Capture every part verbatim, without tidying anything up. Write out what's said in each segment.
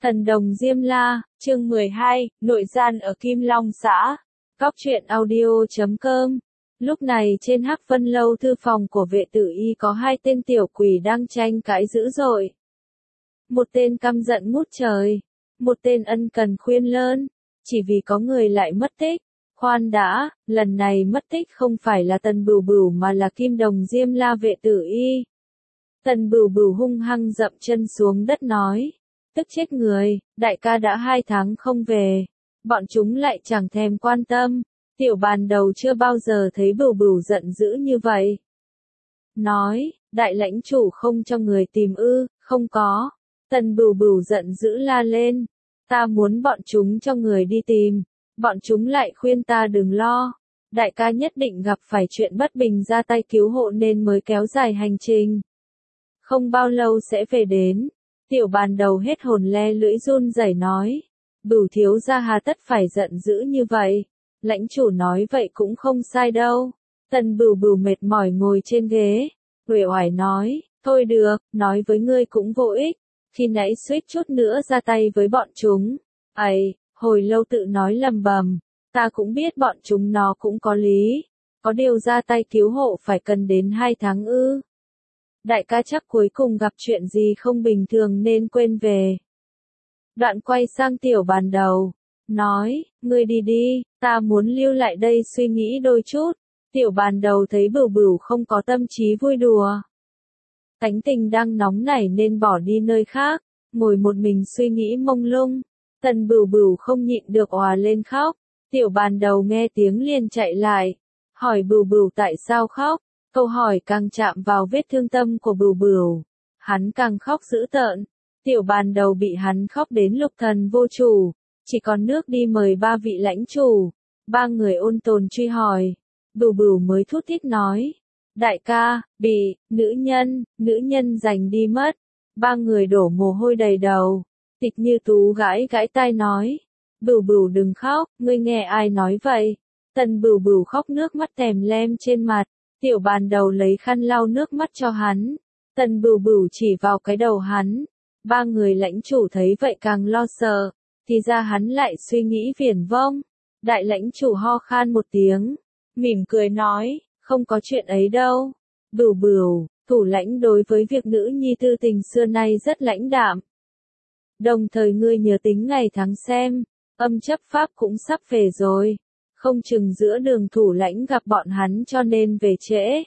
Thần đồng Diêm La, chương mười hai, nội gian ở Kim Long xã. Góc truyện audio chấm com. Lúc này trên Hắc Vân Lâu thư phòng của vệ tử y có hai tên tiểu quỷ đang tranh cãi dữ dội. Một tên căm giận ngút trời, một tên ân cần khuyên lơn, chỉ vì có người lại mất tích. Khoan đã, lần này mất tích không phải là Tần Bửu Bửu mà là Kim Đồng Diêm La vệ tử y. Tần Bửu Bửu hung hăng dậm chân xuống đất nói. Tức chết người, đại ca đã hai tháng không về. Bọn chúng lại chẳng thèm quan tâm. Tiểu bàn đầu chưa bao giờ thấy Bửu Bửu giận dữ như vậy. Nói, đại lãnh chủ không cho người tìm ư, không có. Tần Bửu Bửu giận dữ la lên. Ta muốn bọn chúng cho người đi tìm. Bọn chúng lại khuyên ta đừng lo. Đại ca nhất định gặp phải chuyện bất bình ra tay cứu hộ nên mới kéo dài hành trình. Không bao lâu sẽ về đến. Tiểu bàn đầu hết hồn le lưỡi run rẩy nói. Bửu thiếu gia hà tất phải giận dữ như vậy. Lãnh chủ nói vậy cũng không sai đâu. Tần Bửu Bửu mệt mỏi ngồi trên ghế. Uể oải nói, thôi được, nói với ngươi cũng vô ích. Khi nãy suýt chút nữa ra tay với bọn chúng. Ấy, hồi lâu tự nói lầm bầm. Ta cũng biết bọn chúng nó cũng có lý. Có điều ra tay cứu hộ phải cần đến hai tháng ư. Đại ca chắc cuối cùng gặp chuyện gì không bình thường nên quên về. Đoạn quay sang tiểu bàn đầu. Nói, ngươi đi đi, ta muốn lưu lại đây suy nghĩ đôi chút. Tiểu bàn đầu thấy Bửu Bửu không có tâm trí vui đùa. Tánh tình đang nóng nảy nên bỏ đi nơi khác, ngồi một mình suy nghĩ mông lung. Tần Bửu Bửu không nhịn được òa lên khóc. Tiểu bàn đầu nghe tiếng liền chạy lại. Hỏi Bửu Bửu tại sao khóc. Câu hỏi càng chạm vào vết thương tâm của Bửu Bửu. Hắn càng khóc dữ tợn. Tiểu bàn đầu bị hắn khóc đến lục thần vô chủ. Chỉ còn nước đi mời ba vị lãnh chủ. Ba người ôn tồn truy hỏi. Bửu Bửu mới thút thít nói. Đại ca, bị, nữ nhân, nữ nhân giành đi mất. Ba người đổ mồ hôi đầy đầu. Tịch Như Tú gãi gãi tai nói. Bửu Bửu đừng khóc, ngươi nghe ai nói vậy. Tần Bửu Bửu khóc nước mắt tèm lem trên mặt. Tiểu bàn đầu lấy khăn lau nước mắt cho hắn. Tần Bửu Bửu chỉ vào cái đầu hắn. Ba người lãnh chủ thấy vậy càng lo sợ. Thì ra hắn lại suy nghĩ viển vông. Đại lãnh chủ ho khan một tiếng. Mỉm cười nói, không có chuyện ấy đâu. Bửu Bửu, thủ lãnh đối với việc nữ nhi tư tình xưa nay rất lãnh đạm. Đồng thời ngươi nhớ tính ngày tháng xem. Âm chấp pháp cũng sắp về rồi. Không chừng giữa đường thủ lãnh gặp bọn hắn cho nên về trễ.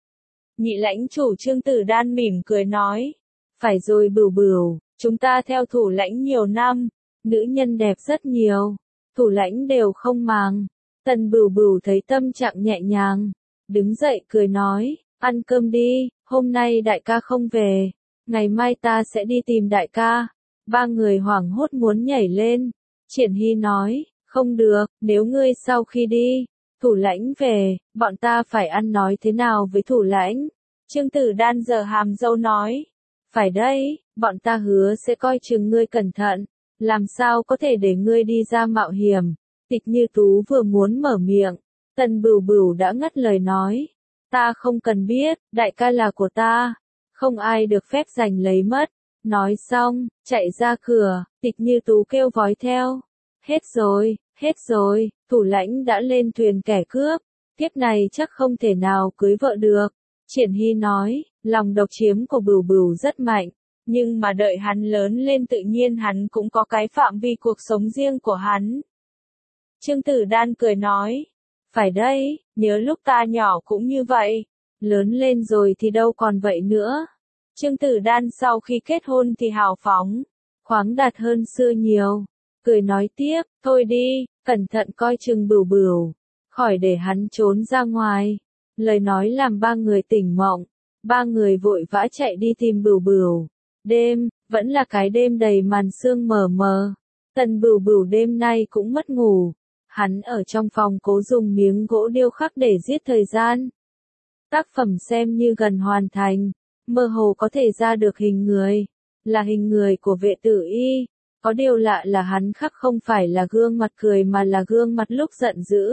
Nhị lãnh chủ Trương Tử Đan mỉm cười nói. Phải rồi Bửu Bửu, chúng ta theo thủ lãnh nhiều năm. Nữ nhân đẹp rất nhiều. Thủ lãnh đều không màng. Tần Bửu Bửu thấy tâm trạng nhẹ nhàng. Đứng dậy cười nói, ăn cơm đi, hôm nay đại ca không về. Ngày mai ta sẽ đi tìm đại ca. Ba người hoảng hốt muốn nhảy lên. Triển Hy nói. Không được, nếu ngươi sau khi đi, thủ lãnh về, bọn ta phải ăn nói thế nào với thủ lãnh? Trương Tử Đan giở hàm râu nói. Phải đấy, bọn ta hứa sẽ coi chừng ngươi cẩn thận, làm sao có thể để ngươi đi ra mạo hiểm. Tịch Như Tú vừa muốn mở miệng, Tần Bửu Bửu đã ngắt lời nói. Ta không cần biết, đại ca là của ta, không ai được phép giành lấy mất. Nói xong, chạy ra cửa, Tịch Như Tú kêu vói theo. Hết rồi, hết rồi, thủ lãnh đã lên thuyền kẻ cướp, kiếp này chắc không thể nào cưới vợ được. Triển Hy nói, lòng độc chiếm của Bửu Bửu rất mạnh, nhưng mà đợi hắn lớn lên tự nhiên hắn cũng có cái phạm vi cuộc sống riêng của hắn. Trương Tử Đan cười nói, phải đấy, nhớ lúc ta nhỏ cũng như vậy, lớn lên rồi thì đâu còn vậy nữa. Trương Tử Đan sau khi kết hôn thì hào phóng, khoáng đạt hơn xưa nhiều. Cười nói tiếp, thôi đi, cẩn thận coi chừng Bửu Bửu, khỏi để hắn trốn ra ngoài. Lời nói làm ba người tỉnh mộng, ba người vội vã chạy đi tìm Bửu Bửu. Đêm, vẫn là cái đêm đầy màn sương mờ mờ. Tần Bửu Bửu đêm nay cũng mất ngủ. Hắn ở trong phòng cố dùng miếng gỗ điêu khắc để giết thời gian. Tác phẩm xem như gần hoàn thành, mơ hồ có thể ra được hình người, là hình người của vệ tử y. Có điều lạ là hắn khắc không phải là gương mặt cười mà là gương mặt lúc giận dữ.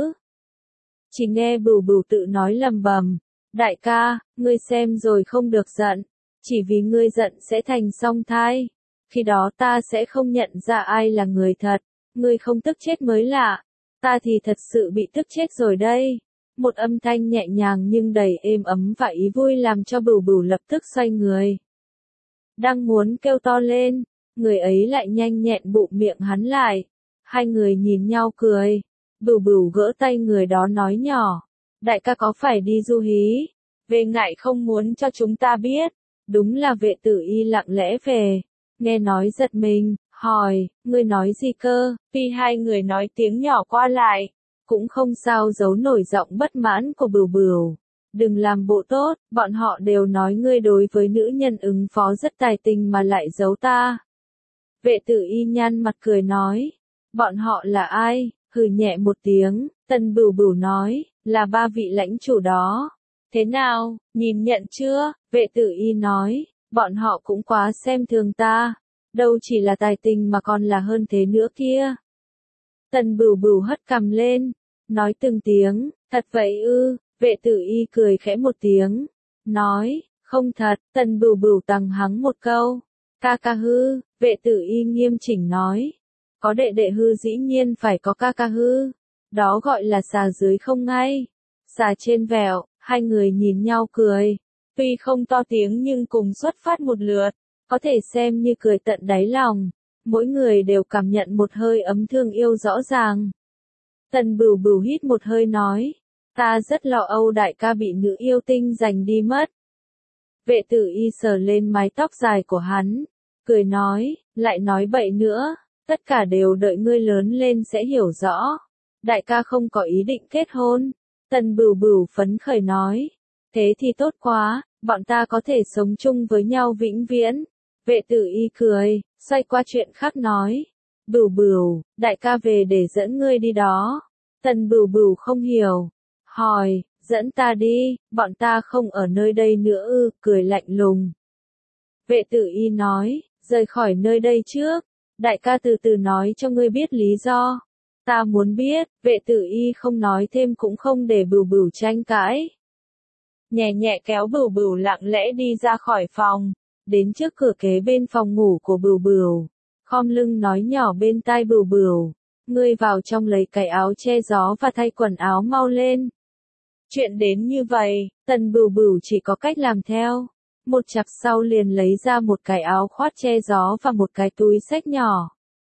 Chỉ nghe Bửu Bửu tự nói lầm bầm. Đại ca, ngươi xem rồi không được giận. Chỉ vì ngươi giận sẽ thành song thai. khi đó ta sẽ không nhận ra ai là người thật, ngươi không tức chết mới lạ, ta thì thật sự bị tức chết rồi đây. Một âm thanh nhẹ nhàng nhưng đầy êm ấm và ý vui làm cho Bửu Bửu lập tức xoay người. Đang muốn kêu to lên, người ấy lại nhanh nhẹn bụm miệng hắn lại. Hai người nhìn nhau cười. Bửu Bửu gỡ tay người đó nói nhỏ. Đại ca có phải đi du hí? Về ngại không muốn cho chúng ta biết. Đúng là Vệ Tử Y lặng lẽ về. Nghe nói giật mình, hỏi, ngươi nói gì cơ? Vì hai người nói tiếng nhỏ qua lại. Cũng không sao giấu nổi giọng bất mãn của Bửu Bửu. Đừng làm bộ tốt, bọn họ đều nói ngươi đối với nữ nhân ứng phó rất tài tình mà lại giấu ta. Vệ Tử Y nhăn mặt cười nói, bọn họ là ai? Hừ nhẹ một tiếng, Tần Bửu Bửu nói, là ba vị lãnh chủ đó. Thế nào, nhìn nhận chưa? Vệ Tử Y nói, bọn họ cũng quá xem thường ta. Đâu chỉ là tài tình mà còn là hơn thế nữa kia. Tần Bửu Bửu hất cằm lên, nói từng tiếng, thật vậy ư? Vệ Tử Y cười khẽ một tiếng, nói, không thật. Tần Bửu Bửu tằng hắng một câu, ca ca hư. Vệ Tử Y nghiêm chỉnh nói, có đệ đệ hư dĩ nhiên phải có ca ca hư, đó gọi là xà dưới không ngay, xà trên vẹo. Hai người nhìn nhau cười, tuy không to tiếng nhưng cùng xuất phát một lượt, có thể xem như cười tận đáy lòng, mỗi người đều cảm nhận một hơi ấm thương yêu rõ ràng. Tần Bửu Bửu hít một hơi nói, ta rất lo âu đại ca bị nữ yêu tinh giành đi mất. Vệ Tử Y sờ lên mái tóc dài của hắn, cười nói, lại nói bậy nữa, tất cả đều đợi ngươi lớn lên sẽ hiểu rõ. Đại ca không có ý định kết hôn. Tần Bửu Bửu phấn khởi nói, thế thì tốt quá, bọn ta có thể sống chung với nhau vĩnh viễn. Vệ Tử Y cười, xoay qua chuyện khác nói, Bửu Bửu, đại ca về để dẫn ngươi đi đó. Tần Bửu Bửu không hiểu, hỏi, dẫn ta đi, bọn ta không ở nơi đây nữa ư? Cười lạnh lùng. Vệ Tử Y nói, rời khỏi nơi đây trước, đại ca từ từ nói cho ngươi biết lý do. Ta muốn biết. Vệ Tử Y không nói thêm cũng không để Bửu Bửu tranh cãi. Nhẹ nhẹ kéo Bửu Bửu lặng lẽ đi ra khỏi phòng, đến trước cửa kế bên phòng ngủ của Bửu Bửu, khom lưng nói nhỏ bên tai Bửu Bửu, ngươi vào trong lấy cái áo che gió và thay quần áo mau lên. Chuyện đến như vậy, Tần Bửu Bửu chỉ có cách làm theo. Một chặp sau liền lấy ra một cái áo khoác che gió và một cái túi xách nhỏ.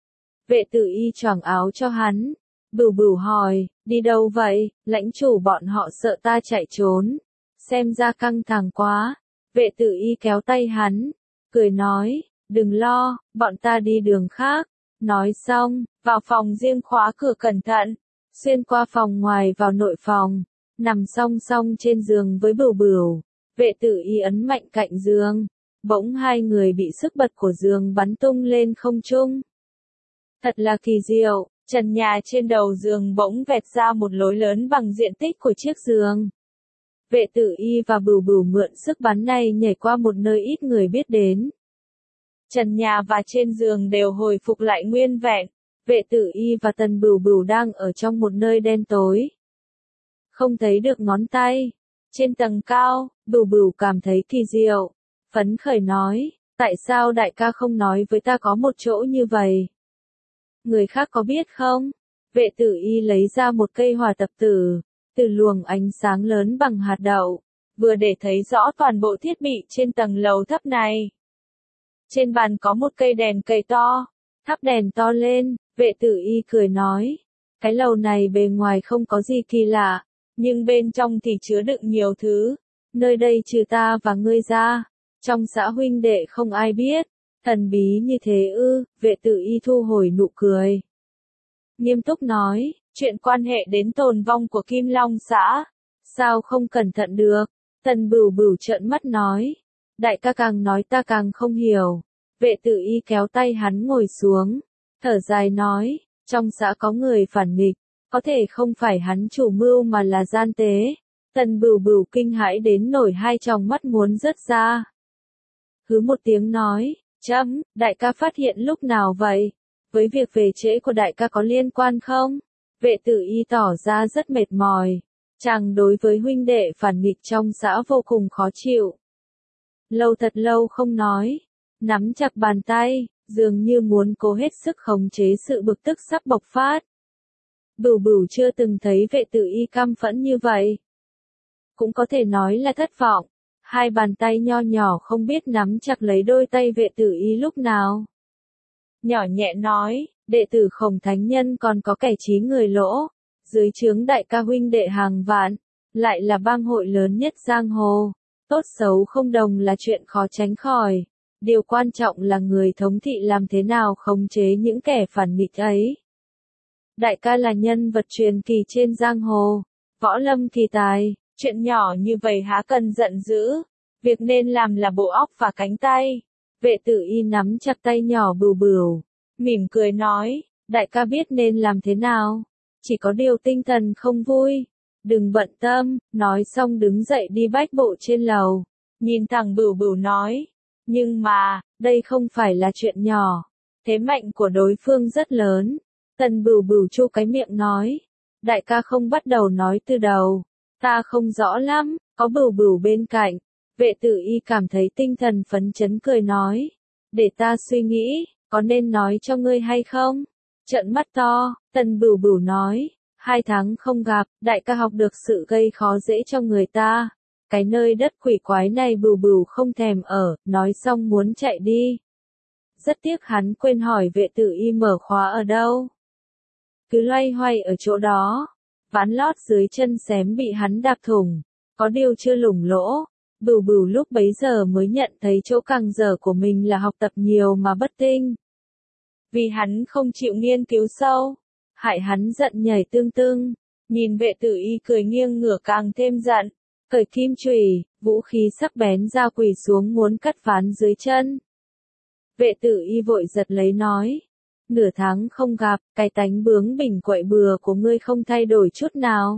Vệ Tử Y choàng áo cho hắn. Bửu Bửu hỏi, đi đâu vậy? Lãnh chủ bọn họ sợ ta chạy trốn. Xem ra căng thẳng quá. Vệ Tử Y kéo tay hắn, cười nói, đừng lo, bọn ta đi đường khác. Nói xong, vào phòng riêng khóa cửa cẩn thận, xuyên qua phòng ngoài vào nội phòng, nằm song song trên giường với Bửu Bửu. Vệ Tử Y ấn mạnh cạnh giường, bỗng hai người bị sức bật của giường bắn tung lên không trung. Thật là kỳ diệu, trần nhà trên đầu giường bỗng vẹt ra một lối lớn bằng diện tích của chiếc giường. Vệ Tử Y và Bửu Bửu mượn sức bắn này nhảy qua một nơi ít người biết đến. Trần nhà và trên giường đều hồi phục lại nguyên vẹn. Vệ Tử Y và Tần Bửu Bửu đang ở trong một nơi đen tối, không thấy được ngón tay. Trên tầng cao, Bửu Bửu cảm thấy kỳ diệu, phấn khởi nói, tại sao đại ca không nói với ta có một chỗ như vậy? Người khác có biết không? Vệ Tử Y lấy ra một cây hỏa tập tử, từ luồng ánh sáng lớn bằng hạt đậu, vừa để thấy rõ toàn bộ thiết bị trên tầng lầu thấp này. Trên bàn có một cây đèn cầy to, thắp đèn to lên. Vệ Tử Y cười nói, cái lầu này bề ngoài không có gì kỳ lạ, nhưng bên trong thì chứa đựng nhiều thứ. Nơi đây trừ ta và ngươi ra, trong xã huynh đệ không ai biết. Thần bí như thế ư? Vệ Tử Y thu hồi nụ cười, nghiêm túc nói, chuyện quan hệ đến tồn vong của Kim Long xã, sao không cẩn thận được? Tần Bửu Bửu trợn mắt nói, đại ca càng nói ta càng không hiểu. Vệ Tử Y kéo tay hắn ngồi xuống, thở dài nói, trong xã có người phản nghịch, có thể không phải hắn chủ mưu mà là gian tế. Tần Bửu Bửu kinh hãi đến nổi hai tròng mắt muốn rớt ra. Hứ một tiếng nói, chấm, đại ca phát hiện lúc nào vậy? Với việc về trễ của đại ca có liên quan không? Vệ Tử Y tỏ ra rất mệt mỏi. Chàng đối với huynh đệ phản nghịch trong xã vô cùng khó chịu. Lâu thật lâu không nói, nắm chặt bàn tay, dường như muốn cố hết sức khống chế sự bực tức sắp bộc phát. Bửu Bửu chưa từng thấy vệ tử y căm phẫn như vậy. Cũng có thể nói là thất vọng. Hai bàn tay nho nhỏ không biết nắm chặt lấy đôi tay vệ tử y lúc nào. Nhỏ nhẹ nói, đệ tử Khổng Thánh Nhân còn có kẻ trí người lỗ, dưới trướng đại ca huynh đệ hàng vạn, lại là bang hội lớn nhất giang hồ. Tốt xấu không đồng là chuyện khó tránh khỏi. Điều quan trọng là người thống thị làm thế nào khống chế những kẻ phản nghịch ấy. Đại ca là nhân vật truyền kỳ trên giang hồ, võ lâm kỳ tài, chuyện nhỏ như vậy há cần giận dữ, việc nên làm là bộ óc và cánh tay. Vệ tử y nắm chặt tay nhỏ Bửu Bửu, mỉm cười nói, đại ca biết nên làm thế nào, chỉ có điều tinh thần không vui, đừng bận tâm, nói xong đứng dậy đi bách bộ trên lầu, nhìn thẳng Bửu Bửu nói, nhưng mà, đây không phải là chuyện nhỏ, thế mạnh của đối phương rất lớn. Tần Bửu Bửu chu cái miệng nói, đại ca không bắt đầu nói từ đầu, ta không rõ lắm, có Bửu Bửu bên cạnh, vệ tử y cảm thấy tinh thần phấn chấn cười nói, để ta suy nghĩ, có nên nói cho ngươi hay không? Trợn mắt to, Tần Bửu Bửu nói, hai tháng không gặp, đại ca học được sự gây khó dễ cho người ta, cái nơi đất quỷ quái này Bửu Bửu không thèm ở, nói xong muốn chạy đi. Rất tiếc hắn quên hỏi vệ tử y mở khóa ở đâu. Cứ loay hoay ở chỗ đó, ván lót dưới chân xém bị hắn đạp thủng, có điều chưa lủng lỗ. Bửu Bửu lúc bấy giờ mới nhận thấy chỗ càng dở của mình là học tập nhiều mà bất tinh. Vì hắn không chịu nghiên cứu sâu, hại hắn giận nhảy tương tương, nhìn vệ tử y cười nghiêng ngửa càng thêm giận, cởi kim chùy, vũ khí sắc bén ra quỳ xuống muốn cắt ván dưới chân. Vệ tử y vội giật lấy nói, nửa tháng không gặp, cái tánh bướng bỉnh quậy bừa của ngươi không thay đổi chút nào.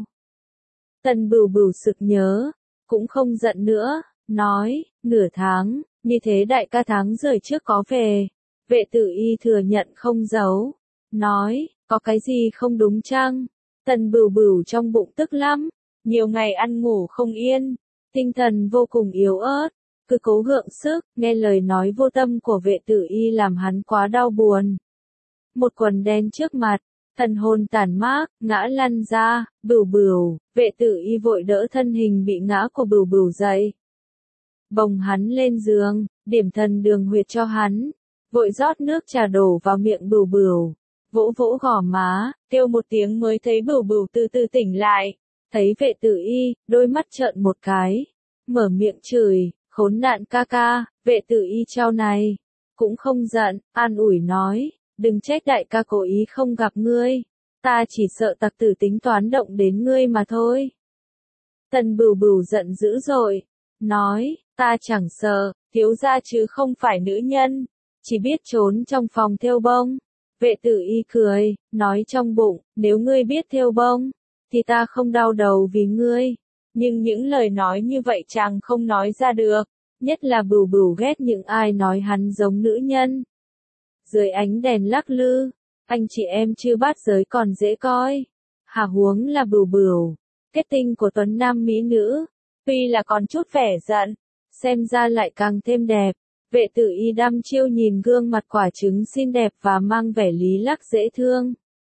Tần Bửu Bửu sực nhớ, cũng không giận nữa, nói, nửa tháng, như thế đại ca tháng rời trước có về. Vệ tử y thừa nhận không giấu, nói, có cái gì không đúng chăng? Tần Bửu Bửu trong bụng tức lắm, nhiều ngày ăn ngủ không yên, tinh thần vô cùng yếu ớt, cứ cố gượng sức, nghe lời nói vô tâm của vệ tử y làm hắn quá đau buồn. Một quần đen trước mặt, thần hồn tản mát, ngã lăn ra, Bửu Bửu, vệ tử y vội đỡ thân hình bị ngã của Bửu Bửu dậy. Bồng hắn lên giường, điểm thần đường huyệt cho hắn, vội rót nước trà đổ vào miệng Bửu Bửu, vỗ vỗ gò má, kêu một tiếng mới thấy Bửu Bửu từ từ tỉnh lại, thấy vệ tử y, đôi mắt trợn một cái, mở miệng chửi, khốn nạn ca ca, vệ tử y trao này, cũng không giận, an ủi nói, đừng trách đại ca cố ý không gặp ngươi, ta chỉ sợ tặc tử tính toán động đến ngươi mà thôi. Tần Bửu Bửu giận dữ rồi, nói, ta chẳng sợ, thiếu gia chứ không phải nữ nhân, chỉ biết trốn trong phòng thêu bông. Vệ tử y cười, nói trong bụng, nếu ngươi biết thêu bông, thì ta không đau đầu vì ngươi. Nhưng những lời nói như vậy chàng không nói ra được, nhất là Bửu Bửu ghét những ai nói hắn giống nữ nhân. Dưới ánh đèn lắc lư, anh chị em chưa bát giới còn dễ coi. Hà huống là Bửu Bửu, kết tinh của tuấn nam mỹ nữ, tuy là còn chút vẻ giận, xem ra lại càng thêm đẹp. Vệ tử y đăm chiêu nhìn gương mặt quả trứng xinh đẹp và mang vẻ lý lắc dễ thương.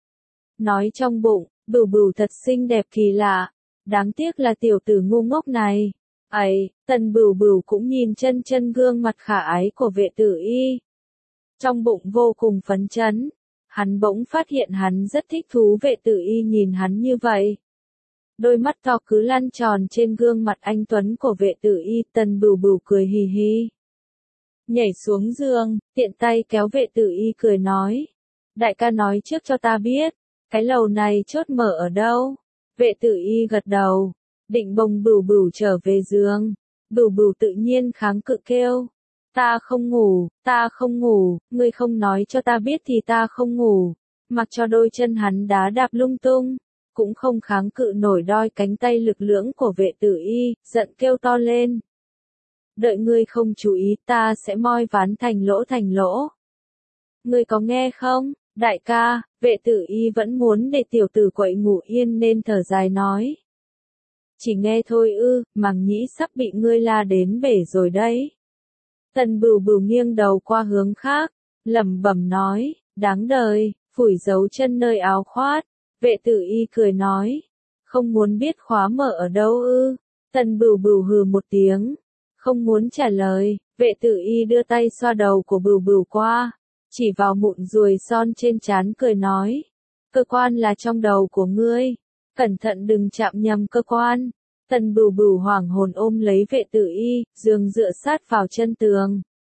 Nói trong bụng, Bửu Bửu thật xinh đẹp kỳ lạ, đáng tiếc là tiểu tử ngu ngốc này. Ấy, Tần Bửu Bửu cũng nhìn chân chân gương mặt khả ái của vệ tử y. Trong bụng vô cùng phấn chấn, hắn bỗng phát hiện hắn rất thích thú vệ tử y nhìn hắn như vậy. Đôi mắt to cứ lăn tròn trên gương mặt anh tuấn của vệ tử y, Tần Bửu Bửu cười hì hì. Nhảy xuống giường, tiện tay kéo vệ tử y cười nói. Đại ca nói trước cho ta biết, cái lầu này chốt mở ở đâu? Vệ tử y gật đầu, định bồng Bửu Bửu trở về giường. Bửu Bửu tự nhiên kháng cự kêu. Ta không ngủ, ta không ngủ, ngươi không nói cho ta biết thì ta không ngủ. Mặc cho đôi chân hắn đá đạp lung tung, cũng không kháng cự nổi đôi cánh tay lực lưỡng của vệ tử y, giận kêu to lên. Đợi ngươi không chú ý ta sẽ moi ván thành lỗ thành lỗ. Ngươi có nghe không, đại ca, vệ tử y vẫn muốn để tiểu tử quậy ngủ yên nên thở dài nói. Chỉ nghe thôi ư, màng nhĩ sắp bị ngươi la đến bể rồi đấy. Tần Bửu Bửu nghiêng đầu qua hướng khác, lẩm bẩm nói, đáng đời, phủi dấu chân nơi áo khoác. Vệ tử y cười nói, không muốn biết khóa mở ở đâu ư? Tần Bửu Bửu hừ một tiếng, không muốn trả lời. Vệ tử y đưa tay xoa đầu của Bửu Bửu qua, chỉ vào mụn ruồi son trên trán cười nói, cơ quan là trong đầu của ngươi, cẩn thận đừng chạm nhầm cơ quan. Tần Bửu Bửu hoảng hồn ôm lấy vệ tử y, giường dựa sát vào chân tường.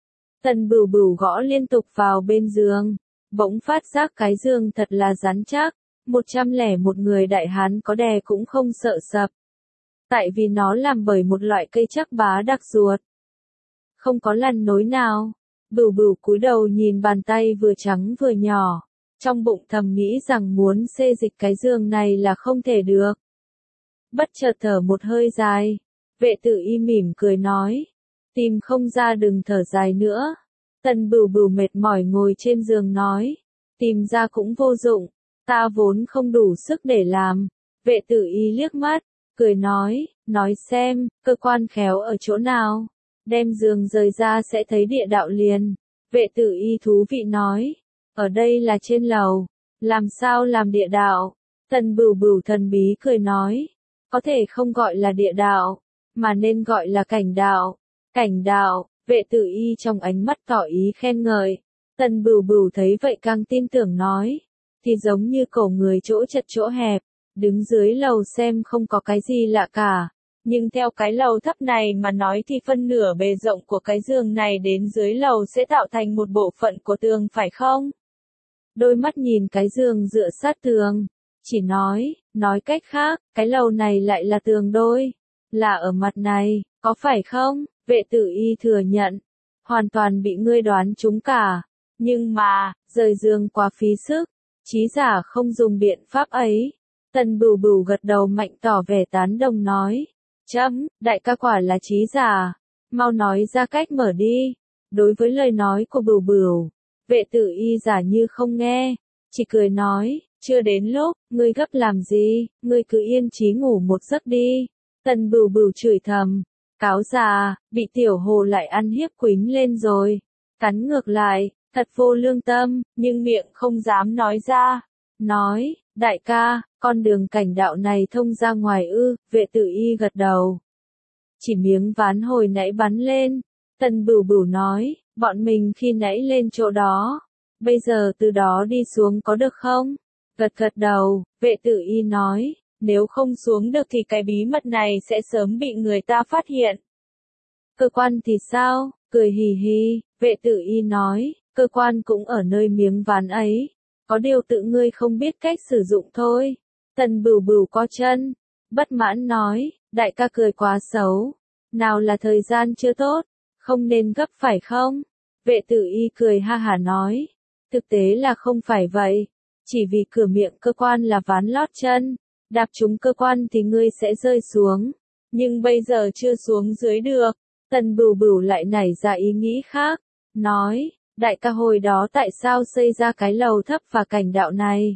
Tần Bửu Bửu gõ liên tục vào bên giường, bỗng phát giác cái giường thật là rắn chắc, một trăm lẻ một người đại hán có đè cũng không sợ sập. Tại vì nó làm bởi một loại cây chắc bá đặc ruột. Không có lằn nối nào. Bửu Bửu cúi đầu nhìn bàn tay vừa trắng vừa nhỏ, trong bụng thầm nghĩ rằng muốn xê dịch cái giường này là không thể được. Bất chợt thở một hơi dài, vệ tử y mỉm cười nói, tìm không ra đừng thở dài nữa. Tần Bửu Bửu mệt mỏi ngồi trên giường nói, tìm ra cũng vô dụng, ta vốn không đủ sức để làm. Vệ tử y liếc mắt, cười nói, nói xem, cơ quan khéo ở chỗ nào, đem giường rời ra sẽ thấy địa đạo liền. Vệ tử y thú vị nói, ở đây là trên lầu, làm sao làm địa đạo? Tần Bửu Bửu thần bí cười nói, có thể không gọi là địa đạo, mà nên gọi là cảnh đạo. Cảnh đạo, vệ tử y trong ánh mắt tỏ ý khen ngợi. Tần Bửu Bửu thấy vậy càng tin tưởng nói, thì giống như cổ người chỗ chật chỗ hẹp, đứng dưới lầu xem không có cái gì lạ cả. Nhưng theo cái lầu thấp này mà nói thì phân nửa bề rộng của cái giường này đến dưới lầu sẽ tạo thành một bộ phận của tường phải không? Đôi mắt nhìn cái giường dựa sát tường, chỉ nói, nói cách khác, cái lầu này lại là tường đôi, là ở mặt này, có phải không? Vệ tử y thừa nhận, hoàn toàn bị ngươi đoán trúng cả. Nhưng mà, rời giường quá phí sức, trí giả không dùng biện pháp ấy. Tần Bửu Bửu gật đầu mạnh tỏ vẻ tán đồng nói, chấm, đại ca quả là trí giả, mau nói ra cách mở đi. Đối với lời nói của Bửu Bửu, vệ tử y giả như không nghe, chỉ cười nói, chưa đến lúc, ngươi gấp làm gì, ngươi cứ yên chí ngủ một giấc đi. Tần Bửu Bửu chửi thầm, cáo già, bị tiểu hồ lại ăn hiếp quính lên rồi, cắn ngược lại, thật vô lương tâm, nhưng miệng không dám nói ra. Nói, đại ca, con đường cảnh đạo này thông ra ngoài ư? Vệ tử y gật đầu. Chỉ miếng ván hồi nãy bắn lên. Tần Bửu Bửu nói, bọn mình khi nãy lên chỗ đó, bây giờ từ đó đi xuống có được không? Gật gật đầu, vệ tử y nói, nếu không xuống được thì cái bí mật này sẽ sớm bị người ta phát hiện. Cơ quan thì sao? Cười hì hì, vệ tử y nói, cơ quan cũng ở nơi miếng ván ấy, có điều tự ngươi không biết cách sử dụng thôi. Tần Bửu Bửu co chân, bất mãn nói, đại ca cười quá xấu, nào là thời gian chưa tốt, không nên gấp phải không? Vệ tử y cười ha hả nói, thực tế là không phải vậy, chỉ vì cửa miệng cơ quan là ván lót chân, đạp trúng cơ quan thì ngươi sẽ rơi xuống, nhưng bây giờ chưa xuống dưới được. Tần Bửu Bửu lại nảy ra ý nghĩ khác, nói, đại ca hồi đó tại sao xây ra cái lầu thấp và cảnh đạo này?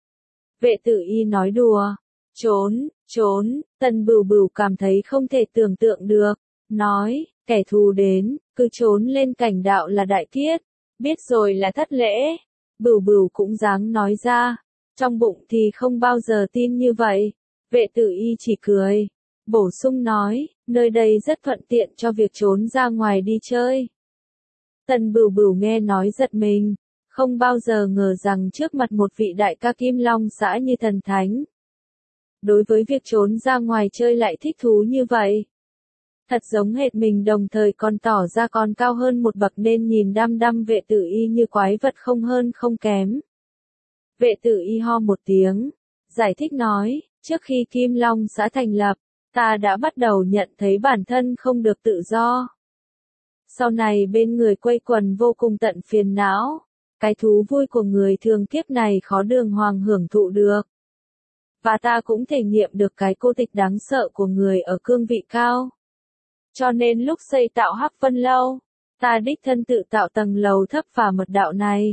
Vệ tử y nói đùa, trốn, trốn. Tần Bửu Bửu cảm thấy không thể tưởng tượng được, nói, kẻ thù đến, cứ trốn lên cảnh đạo là đại tiết, biết rồi là thất lễ. Bửu Bửu cũng dáng nói ra, trong bụng thì không bao giờ tin như vậy. Vệ tử y chỉ cười, bổ sung nói, nơi đây rất thuận tiện cho việc trốn ra ngoài đi chơi. Tần Bửu Bửu nghe nói giật mình, không bao giờ ngờ rằng trước mặt một vị đại ca Kim Long xã như thần thánh, đối với việc trốn ra ngoài chơi lại thích thú như vậy. Thật giống hệt mình, đồng thời còn tỏ ra còn cao hơn một bậc nên nhìn đăm đăm vệ tử y như quái vật không hơn không kém. Vệ tử y ho một tiếng, giải thích nói, trước khi Kim Long xã thành lập, ta đã bắt đầu nhận thấy bản thân không được tự do. Sau này bên người quây quần vô cùng tận phiền não, cái thú vui của người thường kiếp này khó đường hoàng hưởng thụ được. Và ta cũng thể nghiệm được cái cô tịch đáng sợ của người ở cương vị cao. Cho nên lúc xây tạo Hắc Vân Lâu, ta đích thân tự tạo tầng lầu thấp và mật đạo này.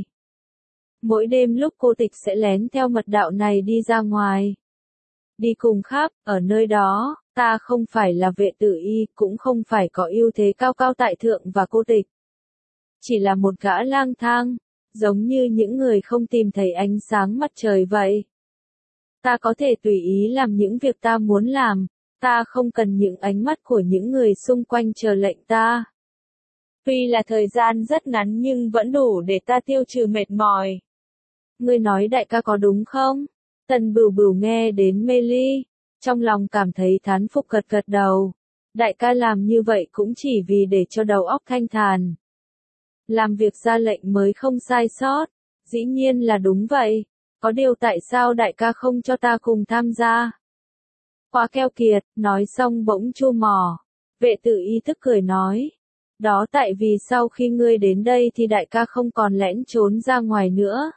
Mỗi đêm lúc cô tịch sẽ lén theo mật đạo này đi ra ngoài. Đi cùng khắp, ở nơi đó, ta không phải là vệ tử y, cũng không phải có ưu thế cao cao tại thượng và cô tịch. Chỉ là một gã lang thang, giống như những người không tìm thấy ánh sáng mặt trời vậy. Ta có thể tùy ý làm những việc ta muốn làm, ta không cần những ánh mắt của những người xung quanh chờ lệnh ta. Tuy là thời gian rất ngắn nhưng vẫn đủ để ta tiêu trừ mệt mỏi. Ngươi nói đại ca có đúng không? Tần Bửu Bửu nghe đến mê ly, trong lòng cảm thấy thán phục gật gật đầu. Đại ca làm như vậy cũng chỉ vì để cho đầu óc thanh thản. Làm việc ra lệnh mới không sai sót, dĩ nhiên là đúng vậy. Có điều tại sao đại ca không cho ta cùng tham gia? Quá keo kiệt, nói xong bỗng chu mỏ. Vệ tử y thức cười nói. Đó tại vì sau khi ngươi đến đây thì đại ca không còn lẻn trốn ra ngoài nữa.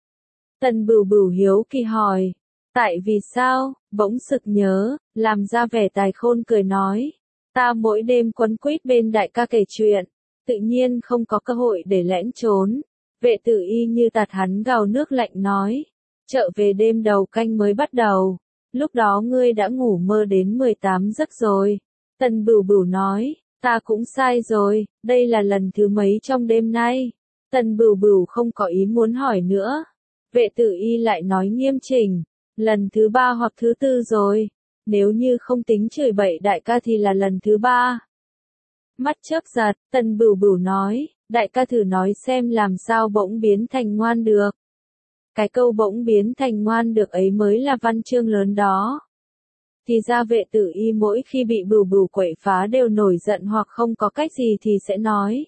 Tần Bửu Bửu hiếu kỳ hỏi. Tại vì sao? Bỗng sực nhớ, làm ra vẻ tài khôn cười nói. Ta mỗi đêm quấn quýt bên đại ca kể chuyện, tự nhiên không có cơ hội để lẻn trốn. Vệ tử y như tạt hắn gào nước lạnh nói. Chợ về đêm đầu canh mới bắt đầu. Lúc đó ngươi đã ngủ mơ đến mười tám giấc rồi. Tần Bửu Bửu nói. Ta cũng sai rồi, đây là lần thứ mấy trong đêm nay. Tần Bửu Bửu không có ý muốn hỏi nữa. Vệ tử y lại nói nghiêm chỉnh. Lần thứ ba hoặc thứ tư rồi. Nếu như không tính chửi bậy đại ca thì là lần thứ ba. Mắt chớp giật, Tần Bửu Bửu nói. Đại ca thử nói xem làm sao bỗng biến thành ngoan được. Cái câu bỗng biến thành ngoan được ấy mới là văn chương lớn đó. Thì ra vệ tử y mỗi khi bị Bửu Bửu quậy phá đều nổi giận hoặc không có cách gì thì sẽ nói.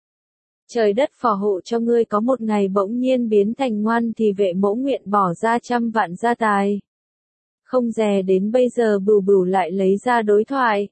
Trời đất phò hộ cho ngươi có một ngày bỗng nhiên biến thành ngoan thì vệ mẫu nguyện bỏ ra trăm vạn gia tài. Không dè đến bây giờ Bửu Bửu lại lấy ra đối thoại.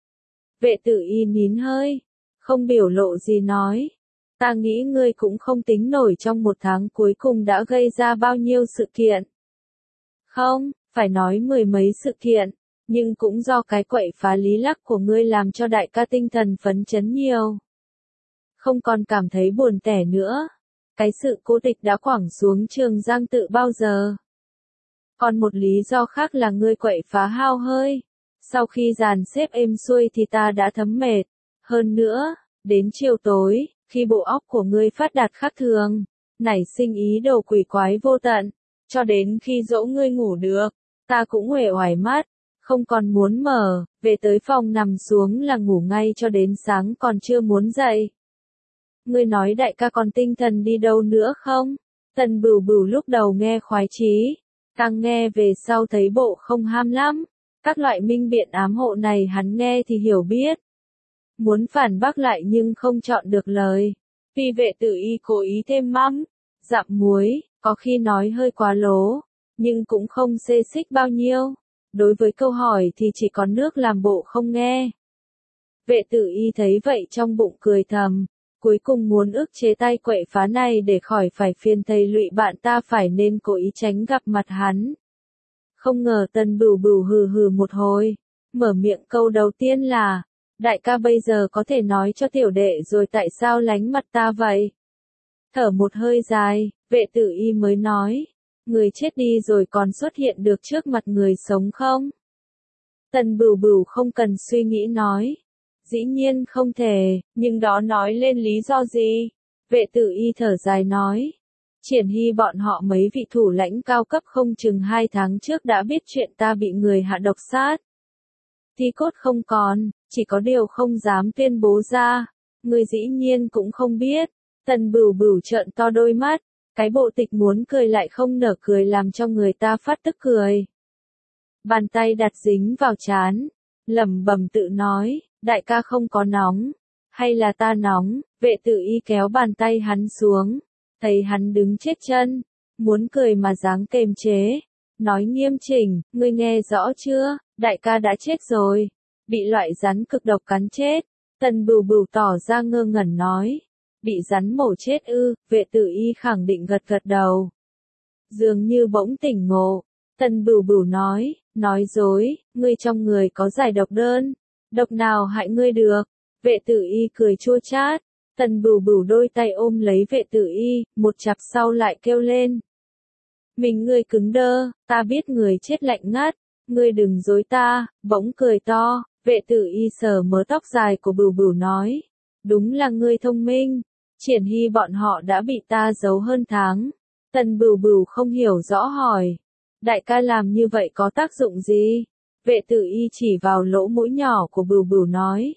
Vệ tử y nín hơi, không biểu lộ gì nói. Ta nghĩ ngươi cũng không tính nổi trong một tháng cuối cùng đã gây ra bao nhiêu sự kiện. Không, phải nói mười mấy sự kiện, nhưng cũng do cái quậy phá lý lắc của ngươi làm cho đại ca tinh thần phấn chấn nhiều. Không còn cảm thấy buồn tẻ nữa. Cái sự cố địch đã quẳng xuống Trường Giang Tự bao giờ. Còn một lý do khác là ngươi quậy phá hao hơi. Sau khi dàn xếp êm xuôi thì ta đã thấm mệt. Hơn nữa, đến chiều tối, khi bộ óc của ngươi phát đạt khác thường, nảy sinh ý đồ quỷ quái vô tận, cho đến khi dỗ ngươi ngủ được, ta cũng uể oải mắt, không còn muốn mở, về tới phòng nằm xuống là ngủ ngay cho đến sáng còn chưa muốn dậy. Ngươi nói đại ca còn tinh thần đi đâu nữa không? Tần Bửu Bửu lúc đầu nghe khoái chí, càng nghe về sau thấy bộ không ham lắm. Các loại minh biện ám hộ này hắn nghe thì hiểu biết. Muốn phản bác lại nhưng không chọn được lời. Vì vệ tử y cố ý thêm mắm, dặm muối, có khi nói hơi quá lố, nhưng cũng không xê xích bao nhiêu. Đối với câu hỏi thì chỉ có nước làm bộ không nghe. Vệ tử y thấy vậy trong bụng cười thầm, cuối cùng muốn ức chế tay quậy phá này để khỏi phải phiền thầy lụy bạn ta phải nên cố ý tránh gặp mặt hắn. Không ngờ Tần Bửu Bửu hừ hừ một hồi, mở miệng câu đầu tiên là, đại ca bây giờ có thể nói cho tiểu đệ rồi tại sao lánh mặt ta vậy? Thở một hơi dài, vệ tử y mới nói, người chết đi rồi còn xuất hiện được trước mặt người sống không? Tần Bửu Bửu không cần suy nghĩ nói, dĩ nhiên không thể, nhưng đó nói lên lý do gì? Vệ tử y thở dài nói. Triển Hy bọn họ mấy vị thủ lãnh cao cấp không chừng hai tháng trước đã biết chuyện ta bị người hạ độc sát. Thi cốt không còn, chỉ có điều không dám tuyên bố ra. Người dĩ nhiên cũng không biết. Tần Bửu Bửu trợn to đôi mắt. Cái bộ tịch muốn cười lại không nở cười làm cho người ta phát tức cười. Bàn tay đặt dính vào trán. Lẩm bẩm tự nói, đại ca không có nóng. Hay là ta nóng, vệ tử y kéo bàn tay hắn xuống. Thấy hắn đứng chết chân, muốn cười mà dáng kềm chế, nói nghiêm chỉnh, ngươi nghe rõ chưa, đại ca đã chết rồi, bị loại rắn cực độc cắn chết. Tần Bửu Bửu tỏ ra ngơ ngẩn nói, bị rắn mổ chết ư? Vệ tử y khẳng định gật gật đầu. Dường như bỗng tỉnh ngộ, Tần Bửu Bửu nói, nói dối, ngươi trong người có giải độc đơn, độc nào hại ngươi được? Vệ tử y cười chua chát. Tần Bửu Bửu đôi tay ôm lấy vệ tử y, một chặp sau lại kêu lên. Mình ngươi cứng đơ, ta biết người chết lạnh ngắt, ngươi đừng dối ta, bỗng cười to, vệ tử y sờ mớ tóc dài của Bửu Bửu nói. Đúng là ngươi thông minh, Triển Hy bọn họ đã bị ta giấu hơn tháng. Tần Bửu Bửu không hiểu rõ hỏi. Đại ca làm như vậy có tác dụng gì? Vệ tử y chỉ vào lỗ mũi nhỏ của Bửu Bửu nói.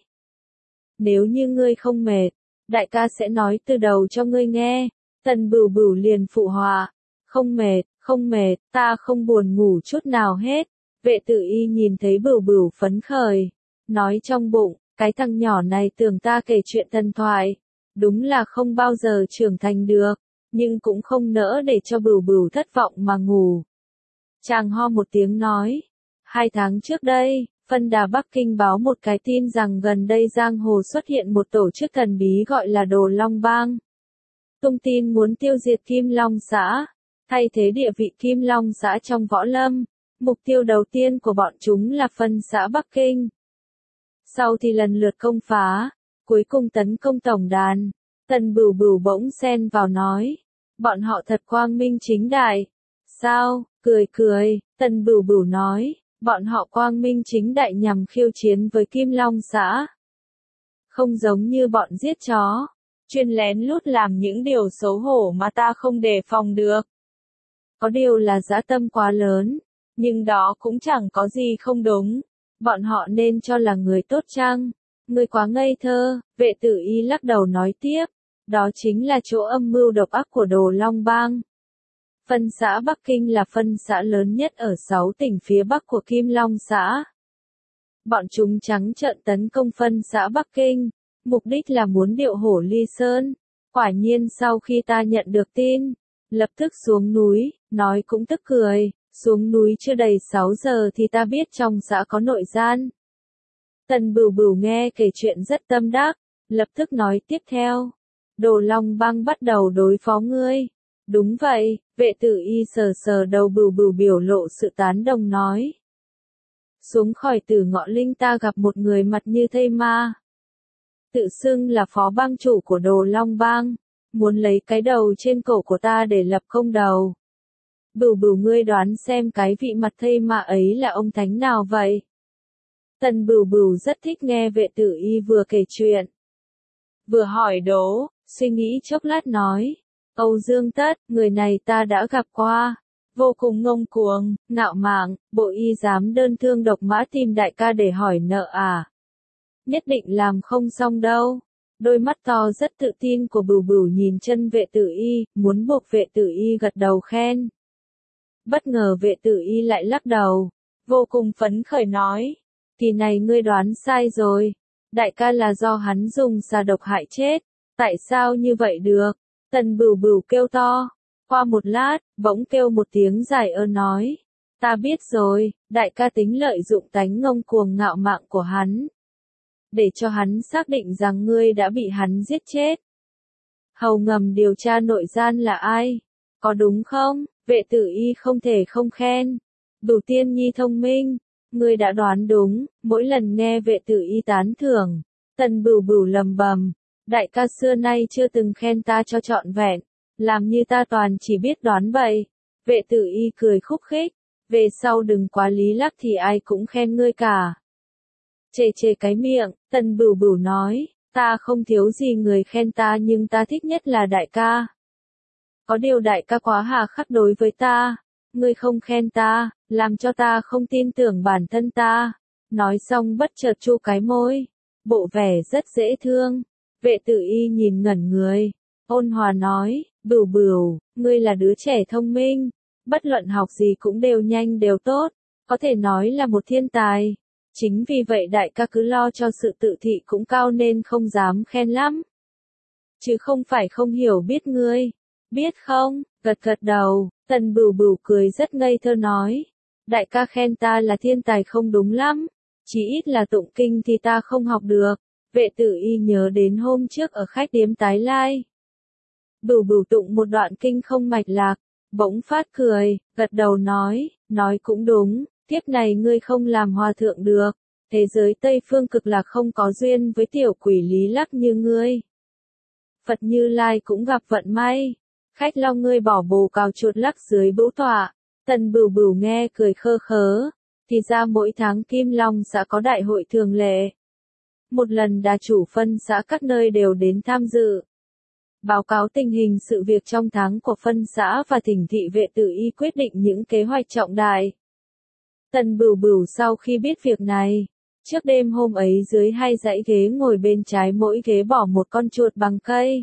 Nếu như ngươi không mệt, đại ca sẽ nói từ đầu cho ngươi nghe. Tần Bửu Bửu liền phụ họa. Không mệt, không mệt, ta không buồn ngủ chút nào hết. Vệ tử y nhìn thấy Bửu Bửu phấn khởi. Nói trong bụng, cái thằng nhỏ này tưởng ta kể chuyện thần thoại. Đúng là không bao giờ trưởng thành được, nhưng cũng không nỡ để cho Bửu Bửu thất vọng mà ngủ. Chàng ho một tiếng nói. Hai tháng trước đây, Phân Đà Bắc Kinh báo một cái tin rằng gần đây giang hồ xuất hiện một tổ chức thần bí gọi là Đồ Long Bang. Tung tin muốn tiêu diệt Kim Long xã, thay thế địa vị Kim Long xã trong võ lâm. Mục tiêu đầu tiên của bọn chúng là Phân xã Bắc Kinh. Sau thì lần lượt công phá, cuối cùng tấn công tổng đàn. Tần Bửu Bửu bỗng xen vào nói. Bọn họ thật quang minh chính đại. Sao? Cười cười, Tần Bửu Bửu nói. Bọn họ quang minh chính đại nhằm khiêu chiến với Kim Long xã. Không giống như bọn giết chó, chuyên lén lút làm những điều xấu hổ mà ta không đề phòng được. Có điều là dã tâm quá lớn, nhưng đó cũng chẳng có gì không đúng. Bọn họ nên cho là người tốt chăng? Người quá ngây thơ, vệ tử y lắc đầu nói tiếp. Đó chính là chỗ âm mưu độc ác của Đồ Long Bang. Phân xã Bắc Kinh là phân xã lớn nhất ở sáu tỉnh phía bắc của Kim Long xã. Bọn chúng trắng trợn tấn công phân xã Bắc Kinh, mục đích là muốn điệu hổ ly sơn. Quả nhiên sau khi ta nhận được tin, lập tức xuống núi, nói cũng tức cười, xuống núi chưa đầy sáu giờ thì ta biết trong xã có nội gian. Tần Bửu Bửu nghe kể chuyện rất tâm đắc, lập tức nói tiếp theo. Đồ Long Bang bắt đầu đối phó ngươi. Đúng vậy, vệ tử y sờ sờ đầu Bửu Bửu biểu lộ sự tán đồng nói. Xuống khỏi Tử Ngọ Linh ta gặp một người mặt như thây ma. Tự xưng là phó bang chủ của Đồ Long Bang, muốn lấy cái đầu trên cổ của ta để lập công đầu. Bửu Bửu ngươi đoán xem cái vị mặt thây ma ấy là ông thánh nào vậy? Tần Bửu Bửu rất thích nghe vệ tử y vừa kể chuyện, vừa hỏi đố, suy nghĩ chốc lát nói. Âu Dương Tất, người này ta đã gặp qua. Vô cùng ngông cuồng, ngạo mạn, bộ y dám đơn thương độc mã tìm đại ca để hỏi nợ à? Nhất định làm không xong đâu. Đôi mắt to rất tự tin của Bửu Bửu nhìn chân vệ tử y, muốn buộc vệ tử y gật đầu khen. Bất ngờ vệ tử y lại lắc đầu, vô cùng phấn khởi nói. Kỳ này ngươi đoán sai rồi. Đại ca là do hắn dùng xà độc hại chết. Tại sao như vậy được? Tần Bửu Bửu kêu to. Qua một lát, bỗng kêu một tiếng dài ơ nói. Ta biết rồi, đại ca tính lợi dụng tánh ngông cuồng ngạo mạn của hắn. Để cho hắn xác định rằng ngươi đã bị hắn giết chết. Hầu ngầm điều tra nội gian là ai? Có đúng không? Vệ tử y không thể không khen. Bửu Tiên Nhi thông minh. Ngươi đã đoán đúng, mỗi lần nghe vệ tử y tán thưởng. Tần Bửu Bửu lầm bầm. Đại ca xưa nay chưa từng khen ta cho trọn vẹn. Làm như ta toàn chỉ biết đoán bậy. Vệ tử y cười khúc khích. Về sau đừng quá lý lắc thì ai cũng khen ngươi cả. Chề chề cái miệng, Tần Bửu Bửu nói. Ta không thiếu gì người khen ta nhưng ta thích nhất là đại ca. Có điều đại ca quá hà khắc đối với ta. Ngươi không khen ta, làm cho ta không tin tưởng bản thân ta. Nói xong bất chợt chu cái môi. Bộ vẻ rất dễ thương. Vệ tử y nhìn ngẩn người. Ôn hòa nói, Bửu Bửu, ngươi là đứa trẻ thông minh. Bất luận học gì cũng đều nhanh đều tốt. Có thể nói là một thiên tài. Chính vì vậy đại ca cứ lo cho sự tự thị cũng cao nên không dám khen lắm. Chứ không phải không hiểu biết ngươi. Biết không? Gật gật đầu, Tần Bửu Bửu cười rất ngây thơ nói. Đại ca khen ta là thiên tài không đúng lắm. Chỉ ít là tụng kinh thì ta không học được. Vệ tử y nhớ đến hôm trước ở khách điếm Tái Lai. Bửu Bửu tụng một đoạn kinh không mạch lạc. Bỗng phát cười, gật đầu nói, nói cũng đúng. Tiếp này ngươi không làm hòa thượng được. Thế giới Tây Phương Cực Lạc không có duyên với tiểu quỷ lý lắc như ngươi. Phật Như Lai cũng gặp vận may. Khách lo ngươi bỏ bồ cào chuột lắc dưới bữu tọa. Tần Bửu Bửu nghe cười khơ khớ. Thì ra mỗi tháng Kim Long xã có đại hội thường lệ. Một lần đà chủ phân xã các nơi đều đến tham dự. báo cáo tình hình sự việc trong tháng của phân xã và thỉnh thị Vệ Tử Y quyết định những kế hoạch trọng đại. Tần Bửu Bửu sau khi biết việc này, trước đêm hôm ấy dưới hai dãy ghế ngồi bên trái mỗi ghế bỏ một con chuột bằng cây.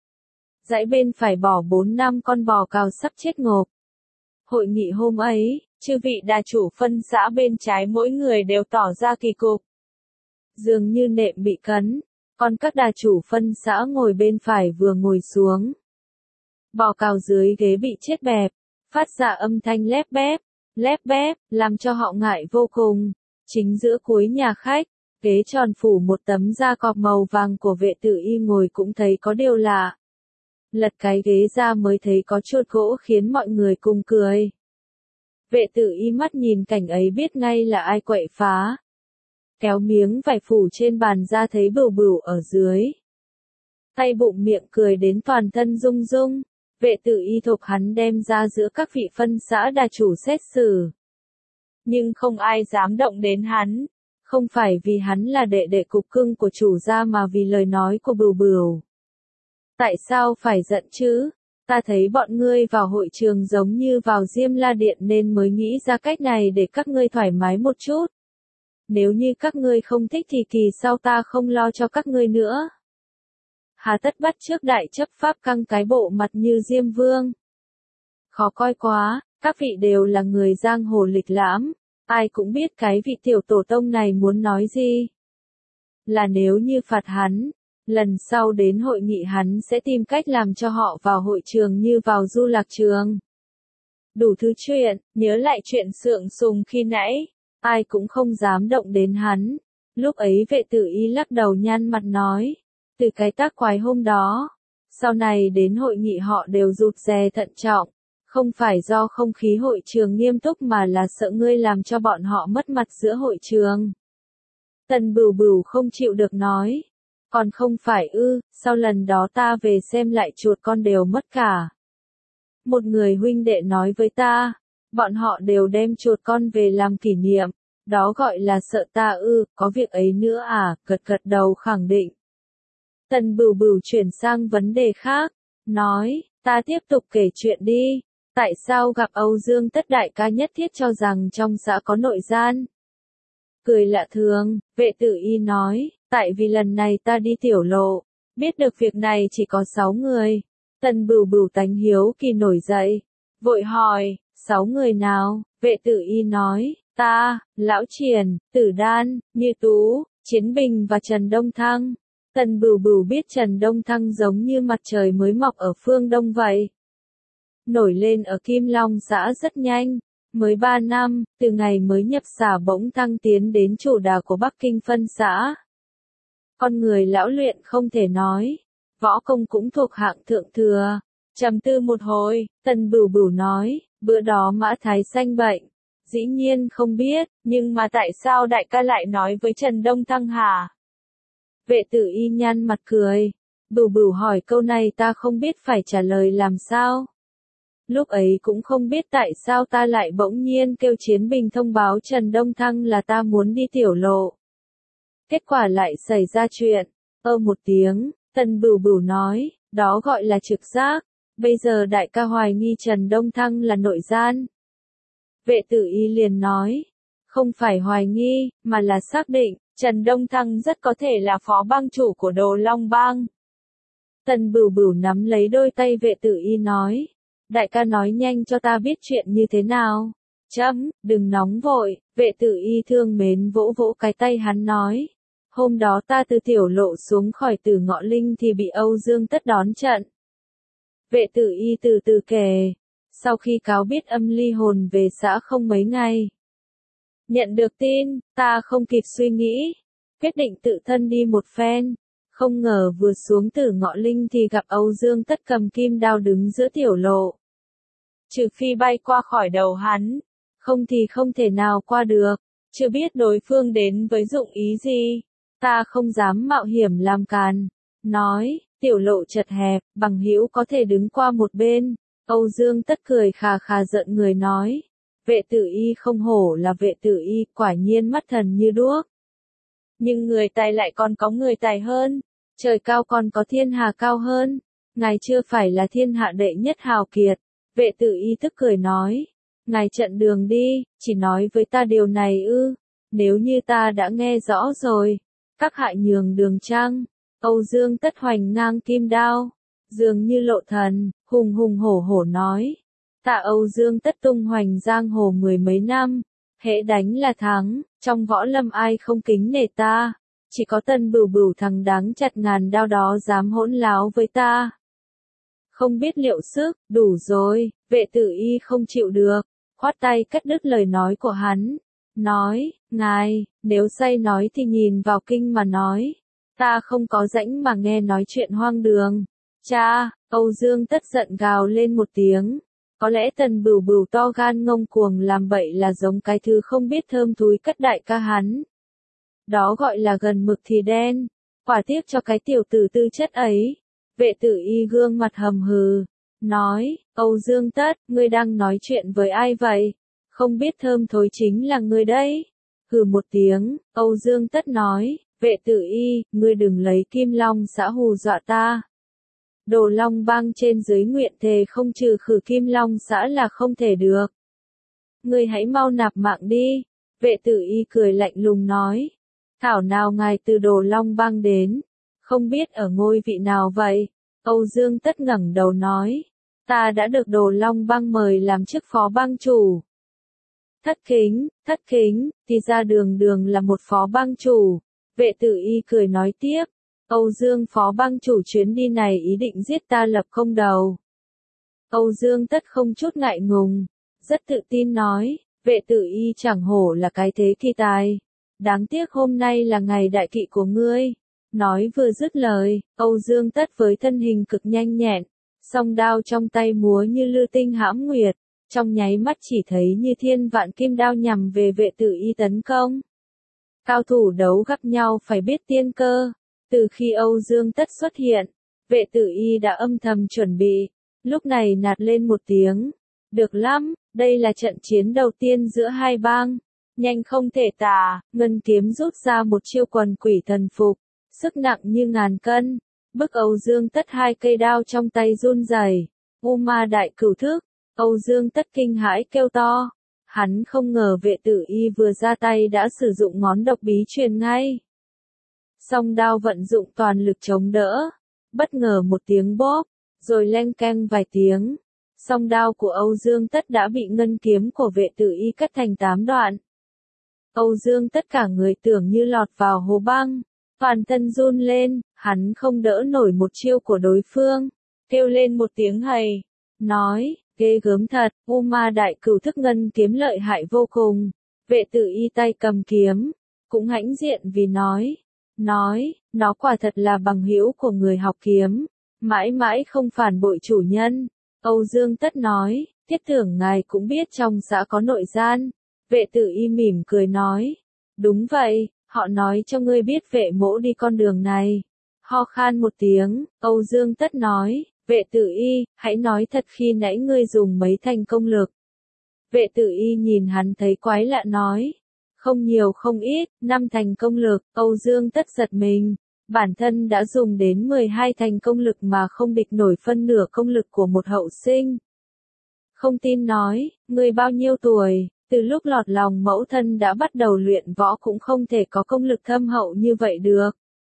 Dãy bên phải bỏ bốn năm con bò cào sắp chết ngộp. Hội nghị hôm ấy, chư vị đà chủ phân xã bên trái mỗi người đều tỏ ra kỳ cục. Dường như nệm bị cấn, còn các đà chủ phân xã ngồi bên phải vừa ngồi xuống. Bò cào dưới ghế bị chết bẹp, phát ra âm thanh lép bép, lép bép, làm cho họ ngại vô cùng. Chính giữa cuối nhà khách, ghế tròn phủ một tấm da cọp màu vàng của Vệ Tử Y ngồi cũng thấy có điều lạ. Lật cái ghế ra mới thấy có chuột gỗ khiến mọi người cùng cười. Vệ Tử Y mắt nhìn cảnh ấy biết ngay là ai quậy phá. Kéo miếng vải phủ trên bàn ra thấy Bửu Bửu ở dưới. Tay bụng miệng cười đến toàn thân rung rung. Vệ Tử Y thục hắn đem ra giữa các vị phân xã đà chủ xét xử. Nhưng không ai dám động đến hắn. Không phải vì hắn là đệ đệ cục cưng của chủ gia mà vì lời nói của Bửu Bửu. Tại sao phải giận chứ? Ta thấy bọn ngươi vào hội trường giống như vào Diêm La Điện nên mới nghĩ ra cách này để các ngươi thoải mái một chút. Nếu như các ngươi không thích thì kỳ sau ta không lo cho các ngươi nữa. Hà tất bắt trước đại chấp pháp căng cái bộ mặt như Diêm Vương. Khó coi quá, các vị đều là người giang hồ lịch lãm, ai cũng biết cái vị tiểu tổ tông này muốn nói gì. Là nếu như phạt hắn, lần sau đến hội nghị hắn sẽ tìm cách làm cho họ vào hội trường như vào du lạc trường. Đủ thứ chuyện, nhớ lại chuyện Sượng Sùng khi nãy, ai cũng không dám động đến hắn. Lúc ấy Vệ Tử Y lắc đầu nhăn mặt nói, từ cái tác quái hôm đó, sau này đến hội nghị họ đều rụt rè thận trọng, không phải do không khí hội trường nghiêm túc mà là sợ ngươi làm cho bọn họ mất mặt giữa hội trường. Tần Bửu Bửu không chịu được nói, còn không phải ư, sau lần đó ta về xem lại chuột con đều mất cả. Một người huynh đệ nói với ta, bọn họ đều đem chuột con về làm kỷ niệm, đó gọi là sợ ta ư, có việc ấy nữa à, gật gật đầu khẳng định. Tần Bửu Bửu chuyển sang vấn đề khác, nói, ta tiếp tục kể chuyện đi, tại sao gặp Âu Dương Tất đại ca nhất thiết cho rằng trong xã có nội gian? Cười lạ thường, Vệ Tử Y nói, tại vì lần này ta đi tiểu lộ, biết được việc này chỉ có sáu người. Tần Bửu Bửu tánh hiếu kỳ nổi dậy, vội hỏi, sáu người nào? Vệ Tử Y nói, ta, Lão Triển, Tử Đan, Như Tú, Chiến Bình và Trần Đông Thăng. Tần Bửu Bửu biết Trần Đông Thăng giống như mặt trời mới mọc ở phương Đông vậy. Nổi lên ở Kim Long xã rất nhanh, mới ba năm, từ ngày mới nhập xã bỗng thăng tiến đến chủ đà của Bắc Kinh phân xã. Con người lão luyện không thể nói, võ công cũng thuộc hạng thượng thừa. Trầm tư một hồi, Tần Bửu Bửu nói, bữa đó Mã Thái sanh bệnh. Dĩ nhiên không biết, nhưng mà tại sao đại ca lại nói với Trần Đông Thăng hả? Vệ Tử Y nhăn mặt cười. Bửu Bửu hỏi câu này ta không biết phải trả lời làm sao. Lúc ấy cũng không biết tại sao ta lại bỗng nhiên kêu Chiến Bình thông báo Trần Đông Thăng là ta muốn đi tiểu lộ. Kết quả lại xảy ra chuyện. Ơ một tiếng, Tần Bửu Bửu nói, đó gọi là trực giác. Bây giờ đại ca hoài nghi Trần Đông Thăng là nội gian. Vệ Tử Y liền nói, không phải hoài nghi, mà là xác định, Trần Đông Thăng rất có thể là phó bang chủ của Đồ Long Bang. Tần Bửu Bửu nắm lấy đôi tay Vệ Tử Y nói, đại ca nói nhanh cho ta biết chuyện như thế nào. Chấm, đừng nóng vội, Vệ Tử Y thương mến vỗ vỗ cái tay hắn nói. Hôm đó ta từ tiểu lộ xuống khỏi Tử Ngọ Linh thì bị Âu Dương Tất đón trận. Vệ Tử Y từ từ kể, sau khi cáo biết âm ly hồn về xã không mấy ngày. Nhận được tin, ta không kịp suy nghĩ, quyết định tự thân đi một phen. Không ngờ vừa xuống Tử Ngọ Linh thì gặp Âu Dương Tất cầm kim đao đứng giữa tiểu lộ. Trừ phi bay qua khỏi đầu hắn, không thì không thể nào qua được, chưa biết đối phương đến với dụng ý gì. Ta không dám mạo hiểm làm càn, nói, tiểu lộ chật hẹp, bằng hữu có thể đứng qua một bên. Âu Dương Tất cười khà khà giận người nói, Vệ Tử Y không hổ là Vệ Tử Y, quả nhiên mắt thần như đuốc. Nhưng người tài lại còn có người tài hơn, trời cao còn có thiên hà cao hơn. ngài chưa phải là thiên hạ đệ nhất hào kiệt. Vệ tử y tức cười nói, ngài chặn đường đi, chỉ nói với ta điều này ư, nếu như ta đã nghe rõ rồi, các hạ nhường đường chăng? Âu Dương Tất hoành ngang kim đao, dường như lộ thần, hùng hùng hổ hổ nói, ta Âu Dương Tất tung hoành giang hồ mười mấy năm, hễ đánh là thắng, trong võ lâm ai không kính nể ta, chỉ có Tân Bửu Bửu thằng đáng chặt ngàn đao đó dám hỗn láo với ta. Không biết liệu sức, đủ rồi, vệ tử y không chịu được, khoát tay cắt đứt lời nói của hắn, nói, ngài, nếu say nói thì nhìn vào kinh mà nói, ta không có rãnh mà nghe nói chuyện hoang đường. Cha, Âu Dương Tất giận gào lên một tiếng, có lẽ Tần Bửu Bửu to gan ngông cuồng làm bậy là giống cái thứ không biết thơm thúi cất đại ca hắn. Đó gọi là gần mực thì đen, quả tiếc cho cái tiểu tử tư chất ấy. Vệ tử y gương mặt hầm hừ, nói, Âu Dương Tất, ngươi đang nói chuyện với ai vậy? Không biết thơm thối chính là ngươi đấy. Hừ một tiếng, Âu Dương Tất nói, vệ tử y, ngươi đừng lấy Kim Long xã hù dọa ta. Đồ Long Bang trên dưới nguyện thề không trừ khử Kim Long xã là không thể được. Ngươi hãy mau nạp mạng đi. Vệ tử y cười lạnh lùng nói, thảo nào ngài từ Đồ Long Bang đến, không biết ở ngôi vị nào vậy? Âu Dương Tất ngẩng đầu nói, ta đã được Đồ Long Bang mời làm chức phó bang chủ. Thất kính, thất kính, thì ra đường đường là một phó bang chủ. Vệ tử y cười nói tiếp, Âu Dương phó bang chủ chuyến đi này ý định giết ta lập công đầu. Âu Dương Tất không chút ngại ngùng, rất tự tin nói, vệ tử y chẳng hổ là cái thế kỳ tài. Đáng tiếc hôm nay là ngày đại kỵ của ngươi. Nói vừa dứt lời, Âu Dương Tất với thân hình cực nhanh nhẹn, song đao trong tay múa như lưu tinh hãm nguyệt, trong nháy mắt chỉ thấy như thiên vạn kim đao nhằm về vệ tử y tấn công. Cao thủ đấu gặp nhau phải biết tiên cơ, từ khi Âu Dương Tất xuất hiện, vệ tử y đã âm thầm chuẩn bị, lúc này nạt lên một tiếng, được lắm, đây là trận chiến đầu tiên giữa hai bang, nhanh không thể tả, ngân kiếm rút ra một chiêu quần quỷ thần phục. Sức nặng như ngàn cân, bức Âu Dương Tất hai cây đao trong tay run rẩy. U ma đại cửu thức, Âu Dương Tất kinh hãi kêu to. Hắn không ngờ vệ tử y vừa ra tay đã sử dụng ngón độc bí truyền ngay. Song đao vận dụng toàn lực chống đỡ, bất ngờ một tiếng bóp, rồi leng keng vài tiếng. Song đao của Âu Dương Tất đã bị ngân kiếm của vệ tử y cắt thành tám đoạn. Âu Dương Tất cả người tưởng như lọt vào hố băng. Toàn thân run lên, hắn không đỡ nổi một chiêu của đối phương, kêu lên một tiếng hầy, nói, ghê gớm thật, U ma đại cửu thức ngân kiếm lợi hại vô cùng. Vệ tử y tay cầm kiếm, cũng hãnh diện vì nói, nói, nó quả thật là bằng hữu của người học kiếm, mãi mãi không phản bội chủ nhân. Âu Dương Tất nói, thiết tưởng ngài cũng biết trong xã có nội gian. Vệ tử y mỉm cười nói, đúng vậy. Họ nói cho ngươi biết vệ mỗ đi con đường này. Ho khan một tiếng, Âu Dương Tất nói, vệ tử y, hãy nói thật khi nãy ngươi dùng mấy thành công lực. Vệ tử y nhìn hắn thấy quái lạ nói, không nhiều không ít, năm thành công lực. Âu Dương Tất giật mình, bản thân đã dùng đến mười hai thành công lực mà không địch nổi phân nửa công lực của một hậu sinh. Không tin nói, ngươi bao nhiêu tuổi? Từ lúc lọt lòng mẫu thân đã bắt đầu luyện võ cũng không thể có công lực thâm hậu như vậy được.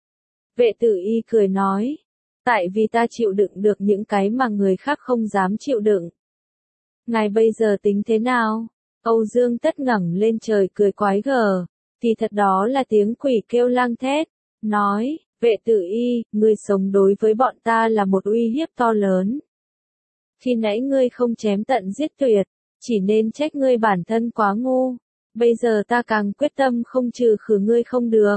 Vệ tử y cười nói, tại vì ta chịu đựng được những cái mà người khác không dám chịu đựng. Ngài bây giờ tính thế nào? Âu Dương Tất ngẩng lên trời cười quái gở, thì thật đó là tiếng quỷ kêu lang thét, nói, vệ tử y, ngươi sống đối với bọn ta là một uy hiếp to lớn. Khi nãy ngươi không chém tận giết tuyệt, chỉ nên trách ngươi bản thân quá ngu, bây giờ ta càng quyết tâm không trừ khử ngươi không được.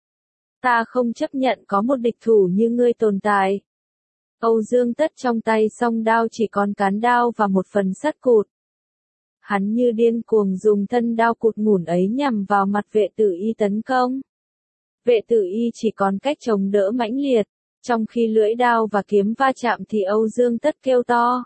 Ta không chấp nhận có một địch thủ như ngươi tồn tại. Âu Dương Tất trong tay song đao chỉ còn cán đao và một phần sắt cụt. Hắn như điên cuồng dùng thân đao cụt ngủn ấy nhằm vào mặt vệ tử y tấn công. Vệ tử y chỉ còn cách chống đỡ mãnh liệt, trong khi lưỡi đao và kiếm va chạm thì Âu Dương Tất kêu to.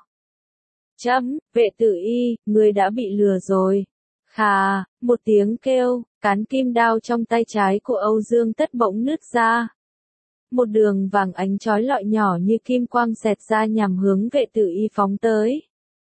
Chấm, vệ tử y, ngươi đã bị lừa rồi. Khà, một tiếng kêu, cán kim đao trong tay trái của Âu Dương Tất bỗng nứt ra. một đường vàng ánh chói lọi nhỏ như kim quang xẹt ra nhằm hướng vệ tử y phóng tới.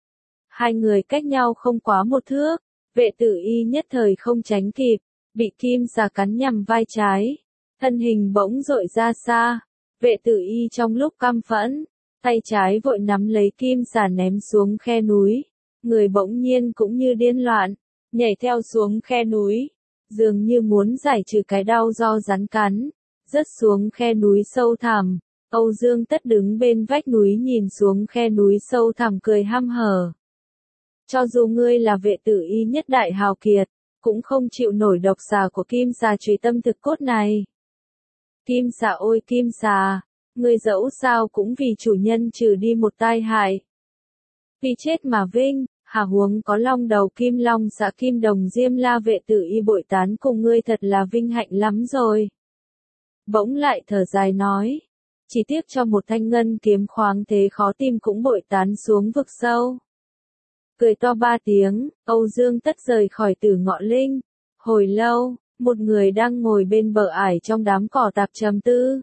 Hai người cách nhau không quá một thước, vệ tử y nhất thời không tránh kịp, bị kim xà cắn nhằm vai trái, thân hình bỗng dội ra xa, vệ tử y trong lúc căm phẫn, tay trái vội nắm lấy kim xà ném xuống khe núi, người bỗng nhiên cũng như điên loạn, nhảy theo xuống khe núi, dường như muốn giải trừ cái đau do rắn cắn, rớt xuống khe núi sâu thẳm. Âu Dương Tất đứng bên vách núi nhìn xuống khe núi sâu thẳm cười hăm hở. Cho dù ngươi là vệ tử y nhất đại hào kiệt, cũng không chịu nổi độc xà của kim xà truy tâm thực cốt này. Kim xà ôi kim xà, ngươi dẫu sao cũng vì chủ nhân trừ đi một tai hại. Vì chết mà vinh, hà huống có long đầu kim long xà kim đồng diêm la vệ tử y bội tán cùng ngươi thật là vinh hạnh lắm rồi. Bỗng lại thở dài nói, chỉ tiếc cho một thanh ngân kiếm khoáng thế khó tìm cũng bội tán xuống vực sâu. Cười to ba tiếng, Âu Dương Tất rời khỏi Tử Ngọ Linh. Hồi lâu, một người đang ngồi bên bờ ải trong đám cỏ tạp trầm tư.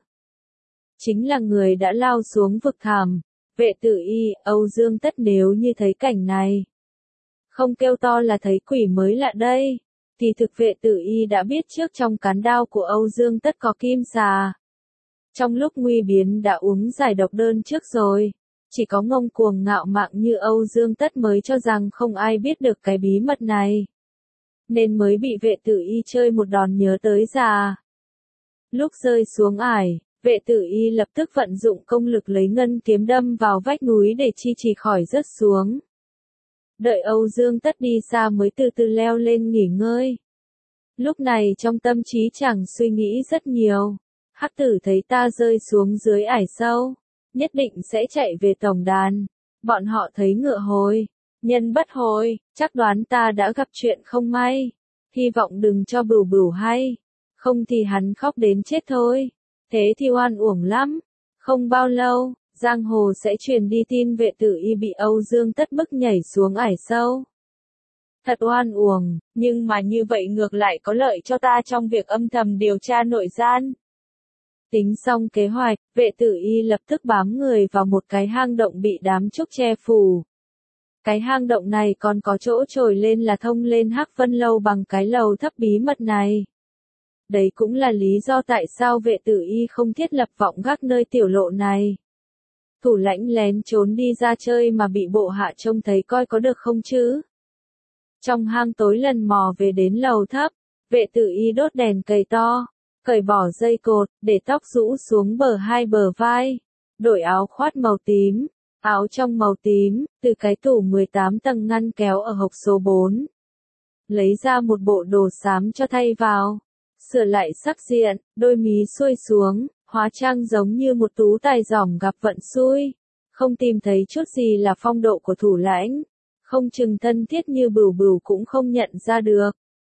Chính là người đã lao xuống vực thẳm, vệ tử y. Âu Dương Tất nếu như thấy cảnh này, không kêu to là thấy quỷ mới lạ đây. Thì thực vệ tử y đã biết trước trong cán đao của Âu Dương Tất có kim xà. Trong lúc nguy biến đã uống giải độc đơn trước rồi. Chỉ có ngông cuồng ngạo mạn như Âu Dương Tất mới cho rằng không ai biết được cái bí mật này. Nên mới bị vệ tử y chơi một đòn nhớ tới già. Lúc rơi xuống ải, vệ tử y lập tức vận dụng công lực lấy ngân kiếm đâm vào vách núi để chi trì khỏi rớt xuống. Đợi Âu Dương Tất đi xa mới từ từ leo lên nghỉ ngơi. Lúc này trong tâm trí chẳng suy nghĩ rất nhiều. Hắc tử thấy ta rơi xuống dưới ải sâu, nhất định sẽ chạy về tổng đàn. Bọn họ thấy ngựa hồi, nhân bất hồi, chắc đoán ta đã gặp chuyện không may. Hy vọng đừng cho Bửu Bửu hay, không thì hắn khóc đến chết thôi. Thế thì oan uổng lắm. Không bao lâu, giang hồ sẽ truyền đi tin vệ tử y bị Âu Dương Tất bức nhảy xuống ải sâu. Thật oan uổng, nhưng mà như vậy ngược lại có lợi cho ta trong việc âm thầm điều tra nội gian. Tính xong kế hoạch, vệ tử y lập tức bám người vào một cái hang động bị đám trúc che phủ. Cái hang động này còn có chỗ trồi lên là thông lên Hắc Vân Lâu bằng cái lầu thấp bí mật này. Đấy cũng là lý do tại sao vệ tử y không thiết lập vọng gác nơi tiểu lộ này. Thủ lãnh lén trốn đi ra chơi mà bị bộ hạ trông thấy coi có được không chứ? Trong hang tối lần mò về đến lầu thấp, vệ tử y đốt đèn cầy to, cởi bỏ dây cột, để tóc rũ xuống bờ hai bờ vai, đổi áo khoác màu tím, áo trong màu tím, từ cái tủ mười tám tầng ngăn kéo ở hộc số bốn. Lấy ra một bộ đồ xám cho thay vào, sửa lại sắc diện, đôi mí xuôi xuống, hóa trang giống như một tú tài giỏm gặp vận xui, không tìm thấy chút gì là phong độ của thủ lãnh, không chừng thân thiết như Bửu Bửu cũng không nhận ra được.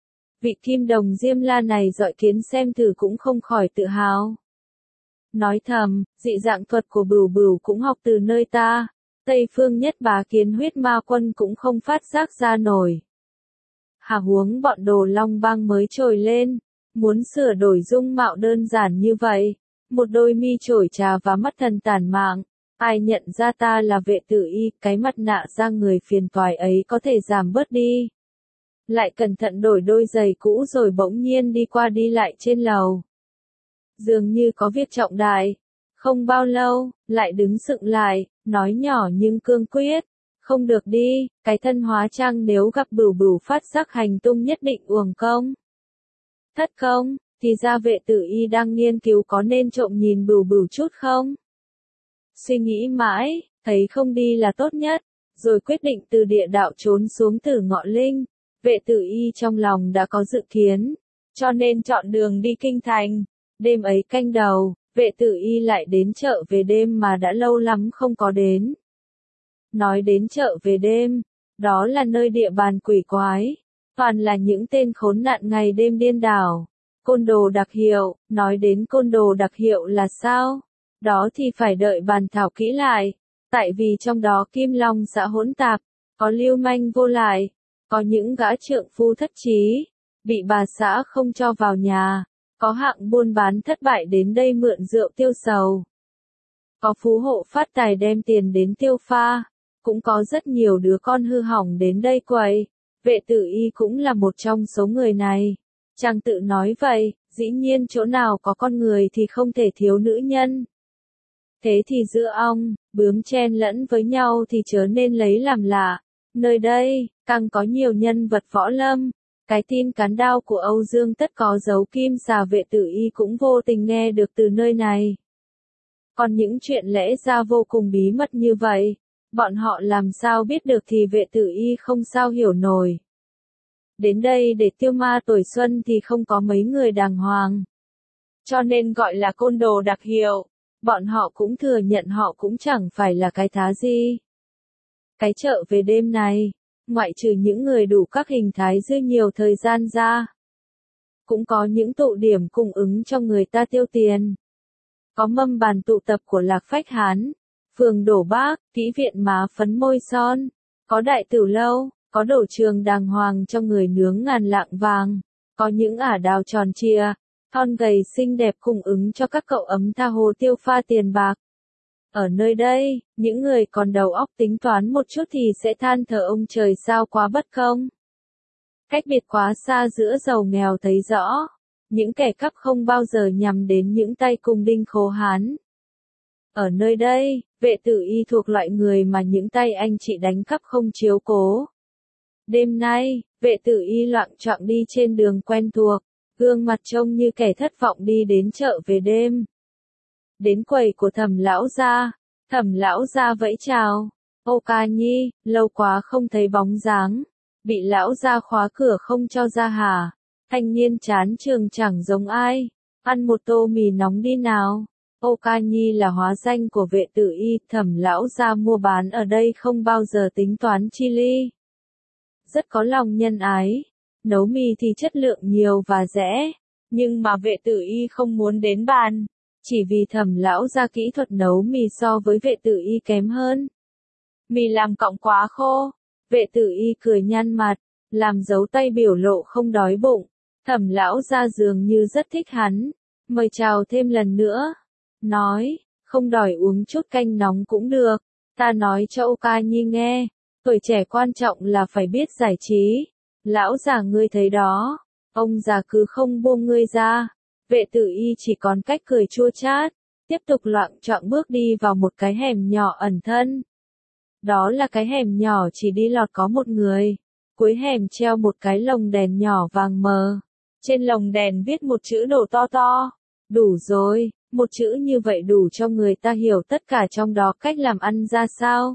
Vị kim đồng diêm la này dọi kiến xem thử cũng không khỏi tự hào. Nói thầm, dị dạng thuật của Bửu Bửu cũng học từ nơi ta, Tây Phương nhất bá kiến huyết ma quân cũng không phát giác ra nổi. Hà huống bọn đồ long bang mới trồi lên, muốn sửa đổi dung mạo đơn giản như vậy, một đôi mi chổi trà và mắt thần tản mạng, ai nhận ra ta là vệ tử y, cái mặt nạ ra người phiền toái ấy có thể giảm bớt đi. Lại cẩn thận đổi đôi giày cũ rồi bỗng nhiên đi qua đi lại trên lầu. Dường như có việc trọng đại. Không bao lâu, lại đứng sững lại, nói nhỏ nhưng cương quyết. Không được đi, cái thân hóa trang nếu gặp Bửu Bửu phát giác hành tung nhất định uổng công. Thất công, thì ra vệ tử y đang nghiên cứu có nên trộm nhìn Bửu Bửu chút không? Suy nghĩ mãi, thấy không đi là tốt nhất, rồi quyết định từ địa đạo trốn xuống Tử Ngọ Linh. Vệ tử y trong lòng đã có dự kiến, cho nên chọn đường đi kinh thành. Đêm ấy canh đầu, vệ tử y lại đến chợ về đêm mà đã lâu lắm không có đến. Nói đến chợ về đêm, đó là nơi địa bàn quỷ quái, toàn là những tên khốn nạn ngày đêm điên đảo. Côn đồ đặc hiệu, nói đến côn đồ đặc hiệu là sao? Đó thì phải đợi bàn thảo kỹ lại, tại vì trong đó Kim Long xã hỗn tạp, có lưu manh vô lại. Có những gã trượng phu thất trí, bị bà xã không cho vào nhà, Có hạng buôn bán thất bại đến đây mượn rượu tiêu sầu. Có phú hộ phát tài đem tiền đến tiêu pha. Cũng có rất nhiều đứa con hư hỏng đến đây quậy. Vệ tử y cũng là một trong số người này. Chàng tự nói vậy, dĩ nhiên chỗ nào có con người thì không thể thiếu nữ nhân. Thế thì giữa ong, bướm chen lẫn với nhau thì chớ nên lấy làm lạ. Nơi đây, càng có nhiều nhân vật võ lâm. Cái tin cán đao của Âu Dương tất có dấu kim xà vệ tử y cũng vô tình nghe được từ nơi này. Còn những chuyện lẽ ra vô cùng bí mật như vậy, bọn họ làm sao biết được thì vệ tử y không sao hiểu nổi. Đến đây để tiêu ma tuổi xuân thì không có mấy người đàng hoàng. Cho nên gọi là côn đồ đặc hiệu. Bọn họ cũng thừa nhận họ cũng chẳng phải là cái thá gì. Cái chợ về đêm này, ngoại trừ những người đủ các hình thái dư nhiều thời gian ra, cũng có những tụ điểm cung ứng cho người ta tiêu tiền. Có mâm bàn tụ tập của Lạc Phách Hán, phường Đổ Bác, kỹ viện má phấn môi son, có đại tử lâu, có đổ trường đàng hoàng cho người nướng ngàn lạng vàng, có những ả đào tròn trịa, thon gầy xinh đẹp cung ứng cho các cậu ấm tha hồ tiêu pha tiền bạc. Ở nơi đây, những người còn đầu óc tính toán một chút thì sẽ than thở ông trời sao quá bất công. Cách biệt quá xa giữa giàu nghèo thấy rõ. Những kẻ cắp không bao giờ nhằm đến những tay cung đinh khố hán. Ở nơi đây, vệ tử y thuộc loại người mà những tay anh chị đánh cắp không chiếu cố. Đêm nay, vệ tử y loạng choạng đi trên đường quen thuộc, gương mặt trông như kẻ thất vọng đi đến chợ về đêm. Đến quầy của Thẩm lão gia, Thẩm lão gia vẫy chào. Ô ca nhi, lâu quá không thấy bóng dáng. Bị lão gia khóa cửa không cho ra hả? Thanh niên chán trường chẳng giống ai. Ăn một tô mì nóng đi nào. Ô ca nhi là hóa danh của vệ tử y, Thẩm lão gia mua bán ở đây không bao giờ tính toán chi ly. Rất có lòng nhân ái. Nấu mì thì chất lượng nhiều và rẻ. Nhưng mà vệ tử y không muốn đến bàn. Chỉ vì Thẩm lão gia kỹ thuật nấu mì so với vệ tử y kém hơn. Mì làm cọng quá khô. Vệ tử y cười nhăn mặt, làm dấu tay biểu lộ không đói bụng. Thẩm lão gia dường như rất thích hắn, mời chào thêm lần nữa. Nói, không đòi uống chút canh nóng cũng được. Ta nói cho Ô ca nhi nghe, tuổi trẻ quan trọng là phải biết giải trí. Lão già ngươi thấy đó, ông già cứ không buông ngươi ra. Vệ tử y chỉ còn cách cười chua chát, tiếp tục loạng choạng bước đi vào một cái hẻm nhỏ ẩn thân. Đó là cái hẻm nhỏ chỉ đi lọt có một người. Cuối hẻm treo một cái lồng đèn nhỏ vàng mờ. Trên lồng đèn viết một chữ đồ to to. Đủ rồi, một chữ như vậy đủ cho người ta hiểu tất cả trong đó cách làm ăn ra sao.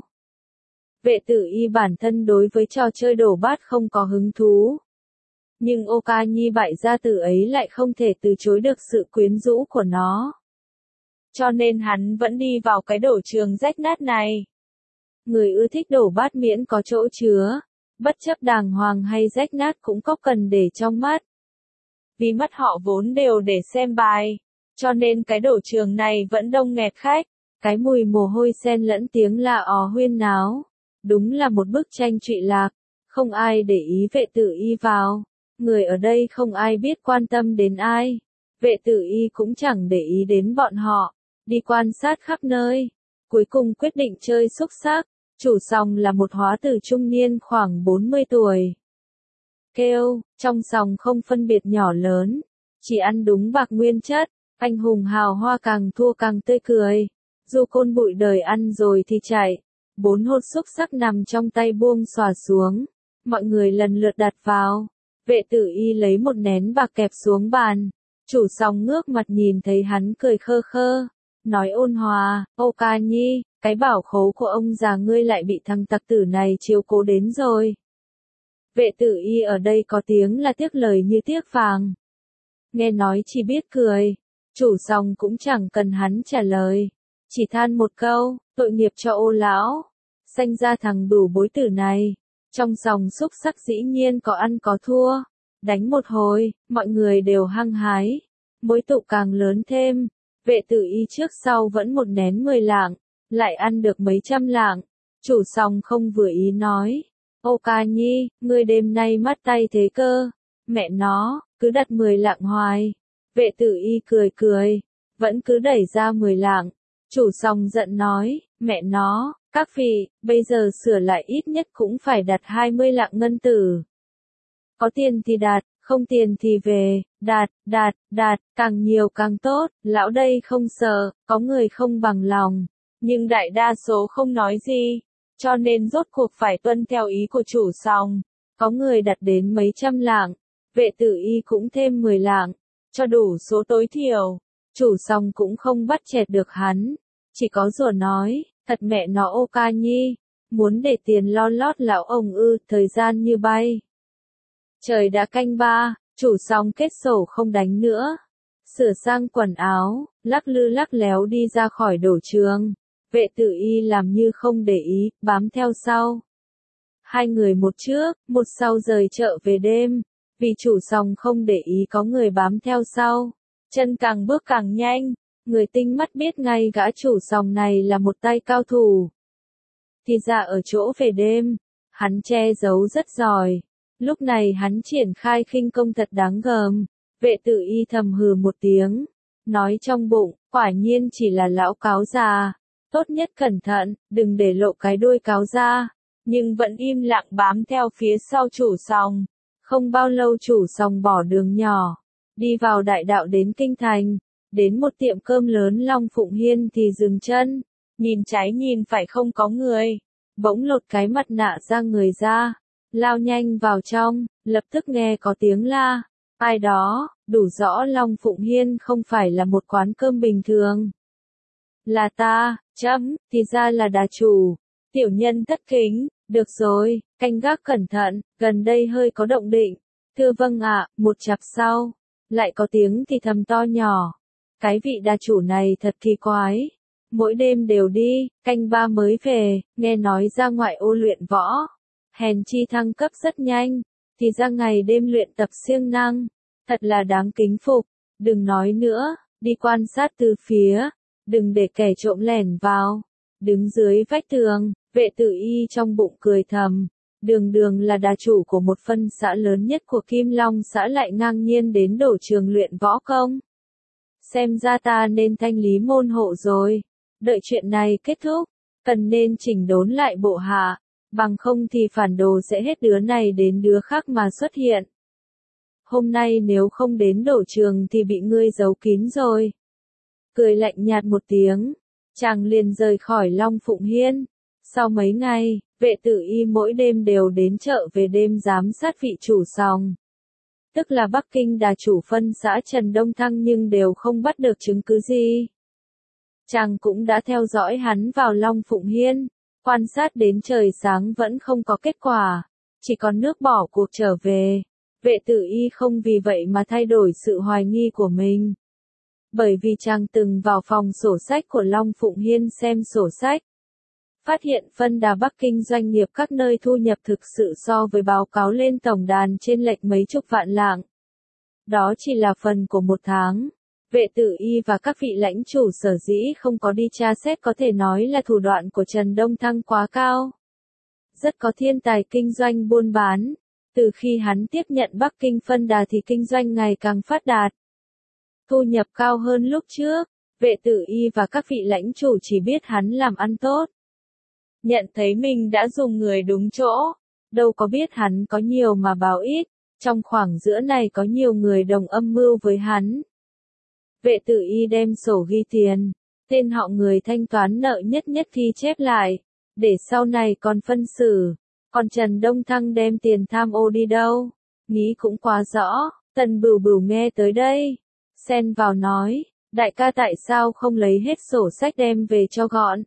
Vệ tử y bản thân đối với trò chơi đổ bát không có hứng thú. Nhưng Ô ca nhi bại gia tử ấy lại không thể từ chối được sự quyến rũ của nó. Cho nên hắn vẫn đi vào cái đổ trường rách nát này. Người ưa thích đổ bát miễn có chỗ chứa, bất chấp đàng hoàng hay rách nát cũng có cần để trong mắt. Vì mắt họ vốn đều để xem bài, cho nên cái đổ trường này vẫn đông nghẹt khách. Cái mùi mồ hôi xen lẫn tiếng la ó huyên náo. Đúng là một bức tranh trụy lạc, không ai để ý vệ tử y vào. Người ở đây không ai biết quan tâm đến ai. Vệ tử y cũng chẳng để ý đến bọn họ, đi quan sát khắp nơi. Cuối cùng quyết định chơi xúc xắc. Chủ sòng là một hóa tử trung niên khoảng bốn mươi tuổi. Kêu, trong sòng không phân biệt nhỏ lớn, chỉ ăn đúng bạc nguyên chất, anh hùng hào hoa càng thua càng tươi cười. Du côn bụi đời ăn rồi thì chạy. Bốn hột xúc xắc nằm trong tay buông xòa xuống. Mọi người lần lượt đặt vào. Vệ tử y lấy một nén bạc kẹp xuống bàn. Chủ sòng ngước mặt nhìn thấy hắn cười khơ khơ. Nói ôn hòa, Ô ca nhi, cái bảo khố của ông già ngươi lại bị thằng tặc tử này chiếu cố đến rồi. Vệ tử y ở đây có tiếng là tiếc lời như tiếc vàng. Nghe nói chỉ biết cười. Chủ sòng cũng chẳng cần hắn trả lời. Chỉ than một câu, tội nghiệp cho Ô lão. Sanh ra thằng đủ bối tử này. Trong sòng xúc xắc dĩ nhiên có ăn có thua. Đánh một hồi, mọi người đều hăng hái. Mối tụ càng lớn thêm. Vệ tử y trước sau vẫn một nén mười lạng. Lại ăn được mấy trăm lạng. Chủ sòng không vừa ý nói. Ô ca nhi, ngươi đêm nay mắt tay thế cơ. Mẹ nó, cứ đặt mười lạng hoài. Vệ tử y cười cười, vẫn cứ đẩy ra mười lạng. Chủ sòng giận nói, mẹ nó, các vị, bây giờ sửa lại ít nhất cũng phải đặt hai mươi lạng ngân tử. Có tiền thì đạt, không tiền thì về, đạt, đạt, đạt, càng nhiều càng tốt, lão đây không sợ, có người không bằng lòng, nhưng đại đa số không nói gì, cho nên rốt cuộc phải tuân theo ý của chủ sòng. Có người đặt đến mấy trăm lạng, vệ tử y cũng thêm mười lạng, cho đủ số tối thiểu. Chủ sòng cũng không bắt chẹt được hắn, chỉ có rủa nói, thật mẹ nó ô ca nhi, muốn để tiền lo lót lão ông ư, thời gian như bay. Trời đã canh ba, chủ sòng kết sổ không đánh nữa. Sửa sang quần áo, lắc lư lắc léo đi ra khỏi đổ trường. Vệ tử y làm như không để ý, bám theo sau. Hai người một trước, một sau rời chợ về đêm. Vì chủ sòng không để ý có người bám theo sau. Chân càng bước càng nhanh, người tinh mắt biết ngay gã chủ sòng này là một tay cao thủ. Thì ra ở chỗ về đêm, hắn che giấu rất giỏi. Lúc này hắn triển khai khinh công thật đáng gờm. Vệ tử y thầm hừ một tiếng, nói trong bụng, quả nhiên chỉ là lão cáo già. Tốt nhất cẩn thận, đừng để lộ cái đuôi cáo ra. Nhưng vẫn im lặng bám theo phía sau chủ sòng. Không bao lâu chủ sòng bỏ đường nhỏ, đi vào đại đạo đến kinh thành, đến một tiệm cơm lớn Long Phụng Hiên thì dừng chân, nhìn trái nhìn phải không có người, bỗng lột cái mặt nạ ra người ra, lao nhanh vào trong, lập tức nghe có tiếng la, ai đó, đủ rõ Long Phụng Hiên không phải là một quán cơm bình thường. Là ta, chấm, thì ra là đà chủ, tiểu nhân thất kính, được rồi, canh gác cẩn thận, gần đây hơi có động định, thưa vâng ạ, một chặp sau, lại có tiếng thì thầm to nhỏ, cái vị đà chủ này thật kỳ quái, mỗi đêm đều đi, canh ba mới về, nghe nói ra ngoại ô luyện võ, hèn chi thăng cấp rất nhanh, thì ra ngày đêm luyện tập siêng năng, thật là đáng kính phục, đừng nói nữa, đi quan sát từ phía, đừng để kẻ trộm lẻn vào, đứng dưới vách tường. Vệ tử y trong bụng cười thầm, đường đường là đà chủ của một phân xã lớn nhất của Kim Long xã lại ngang nhiên đến đổ trường luyện võ công. Xem ra ta nên thanh lý môn hộ rồi, đợi chuyện này kết thúc, cần nên chỉnh đốn lại bộ hạ, bằng không thì phản đồ sẽ hết đứa này đến đứa khác mà xuất hiện. Hôm nay nếu không đến đổ trường thì bị ngươi giấu kín rồi. Cười lạnh nhạt một tiếng, chàng liền rời khỏi Long Phụng Hiên. Sau mấy ngày, vệ tử y mỗi đêm đều đến chợ về đêm giám sát vị chủ sòng. Tức là Bắc Kinh đà chủ phân xã Trần Đông Thăng nhưng đều không bắt được chứng cứ gì. Chàng cũng đã theo dõi hắn vào Long Phụng Hiên, quan sát đến trời sáng vẫn không có kết quả, chỉ còn nước bỏ cuộc trở về. Vệ tử y không vì vậy mà thay đổi sự hoài nghi của mình. Bởi vì chàng từng vào phòng sổ sách của Long Phụng Hiên xem sổ sách. Phát hiện phân đà Bắc Kinh doanh nghiệp các nơi thu nhập thực sự so với báo cáo lên tổng đàn trên lệch mấy chục vạn lạng. Đó chỉ là phần của một tháng. Vệ tử y và các vị lãnh chủ sở dĩ không có đi tra xét có thể nói là thủ đoạn của Trần Đông Thăng quá cao. Rất có thiên tài kinh doanh buôn bán. Từ khi hắn tiếp nhận Bắc Kinh phân đà thì kinh doanh ngày càng phát đạt. Thu nhập cao hơn lúc trước. Vệ tử y và các vị lãnh chủ chỉ biết hắn làm ăn tốt. Nhận thấy mình đã dùng người đúng chỗ, đâu có biết hắn có nhiều mà báo ít, trong khoảng giữa này có nhiều người đồng âm mưu với hắn. Vệ tử y đem sổ ghi tiền, tên họ người thanh toán nợ nhất nhất ghi chép lại, để sau này còn phân xử, còn Trần Đông Thăng đem tiền tham ô đi đâu, nghĩ cũng quá rõ, Tần Bửu Bửu nghe tới đây, xen vào nói, đại ca tại sao không lấy hết sổ sách đem về cho gọn.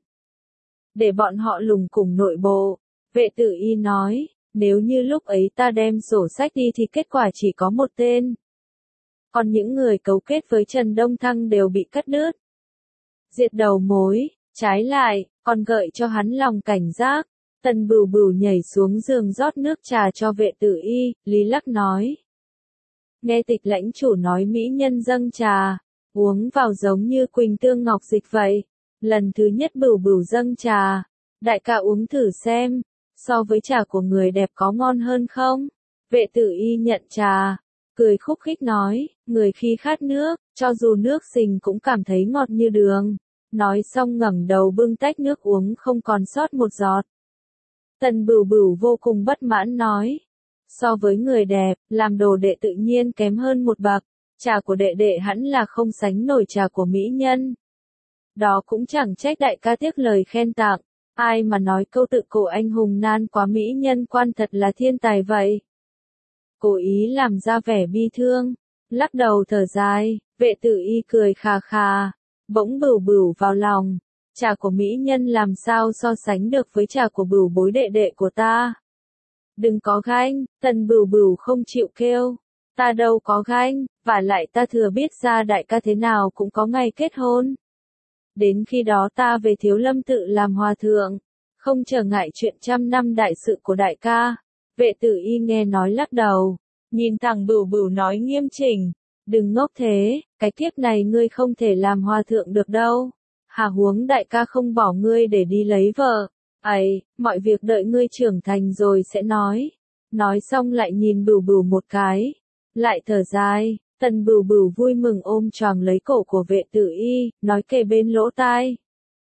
Để bọn họ lùng cùng nội bộ, vệ tử y nói, nếu như lúc ấy ta đem sổ sách đi thì kết quả chỉ có một tên. Còn những người cấu kết với Trần Đông Thăng đều bị cắt đứt. Diệt đầu mối, trái lại, còn gợi cho hắn lòng cảnh giác. Tần Bửu Bửu nhảy xuống giường rót nước trà cho vệ tử y, Lý Lắc nói. Nghe Tịch lãnh chủ nói mỹ nhân dâng trà, uống vào giống như Quỳnh Tương Ngọc Dịch vậy. Lần thứ nhất Bửu Bửu dâng trà, đại ca uống thử xem, so với trà của người đẹp có ngon hơn không? Vệ tử y nhận trà, cười khúc khích nói, người khi khát nước, cho dù nước sình cũng cảm thấy ngọt như đường. Nói xong ngẩng đầu bưng tách nước uống không còn sót một giọt. Tần Bửu Bửu vô cùng bất mãn nói, so với người đẹp, làm đồ đệ tự nhiên kém hơn một bậc, trà của đệ đệ hẳn là không sánh nổi trà của mỹ nhân. Đó cũng chẳng trách đại ca tiếc lời khen tặng, ai mà nói câu tự cổ anh hùng nan quá mỹ nhân quan thật là thiên tài vậy. Cố ý làm ra vẻ bi thương, lắc đầu thở dài, Vệ Tử Y cười khà khà, bỗng Bửu Bửu vào lòng, trà của mỹ nhân làm sao so sánh được với trà của Bửu bối đệ đệ của ta. Đừng có ganh, Tần Bửu Bửu không chịu kêu, ta đâu có ganh, và lại ta thừa biết ra đại ca thế nào cũng có ngày kết hôn. Đến khi đó ta về Thiếu Lâm tự làm hòa thượng, không trở ngại chuyện trăm năm đại sự của đại ca. Vệ Tử Y nghe nói lắc đầu, nhìn thẳng Bửu Bửu nói nghiêm chỉnh, đừng ngốc thế, cái kiếp này ngươi không thể làm hòa thượng được đâu. Hà huống đại ca không bỏ ngươi để đi lấy vợ. Ấy, mọi việc đợi ngươi trưởng thành rồi sẽ nói. Nói xong lại nhìn Bửu Bửu một cái, lại thở dài. Tần Bửu Bửu vui mừng ôm choàng lấy cổ của Vệ Tử Y, nói kề bên lỗ tai.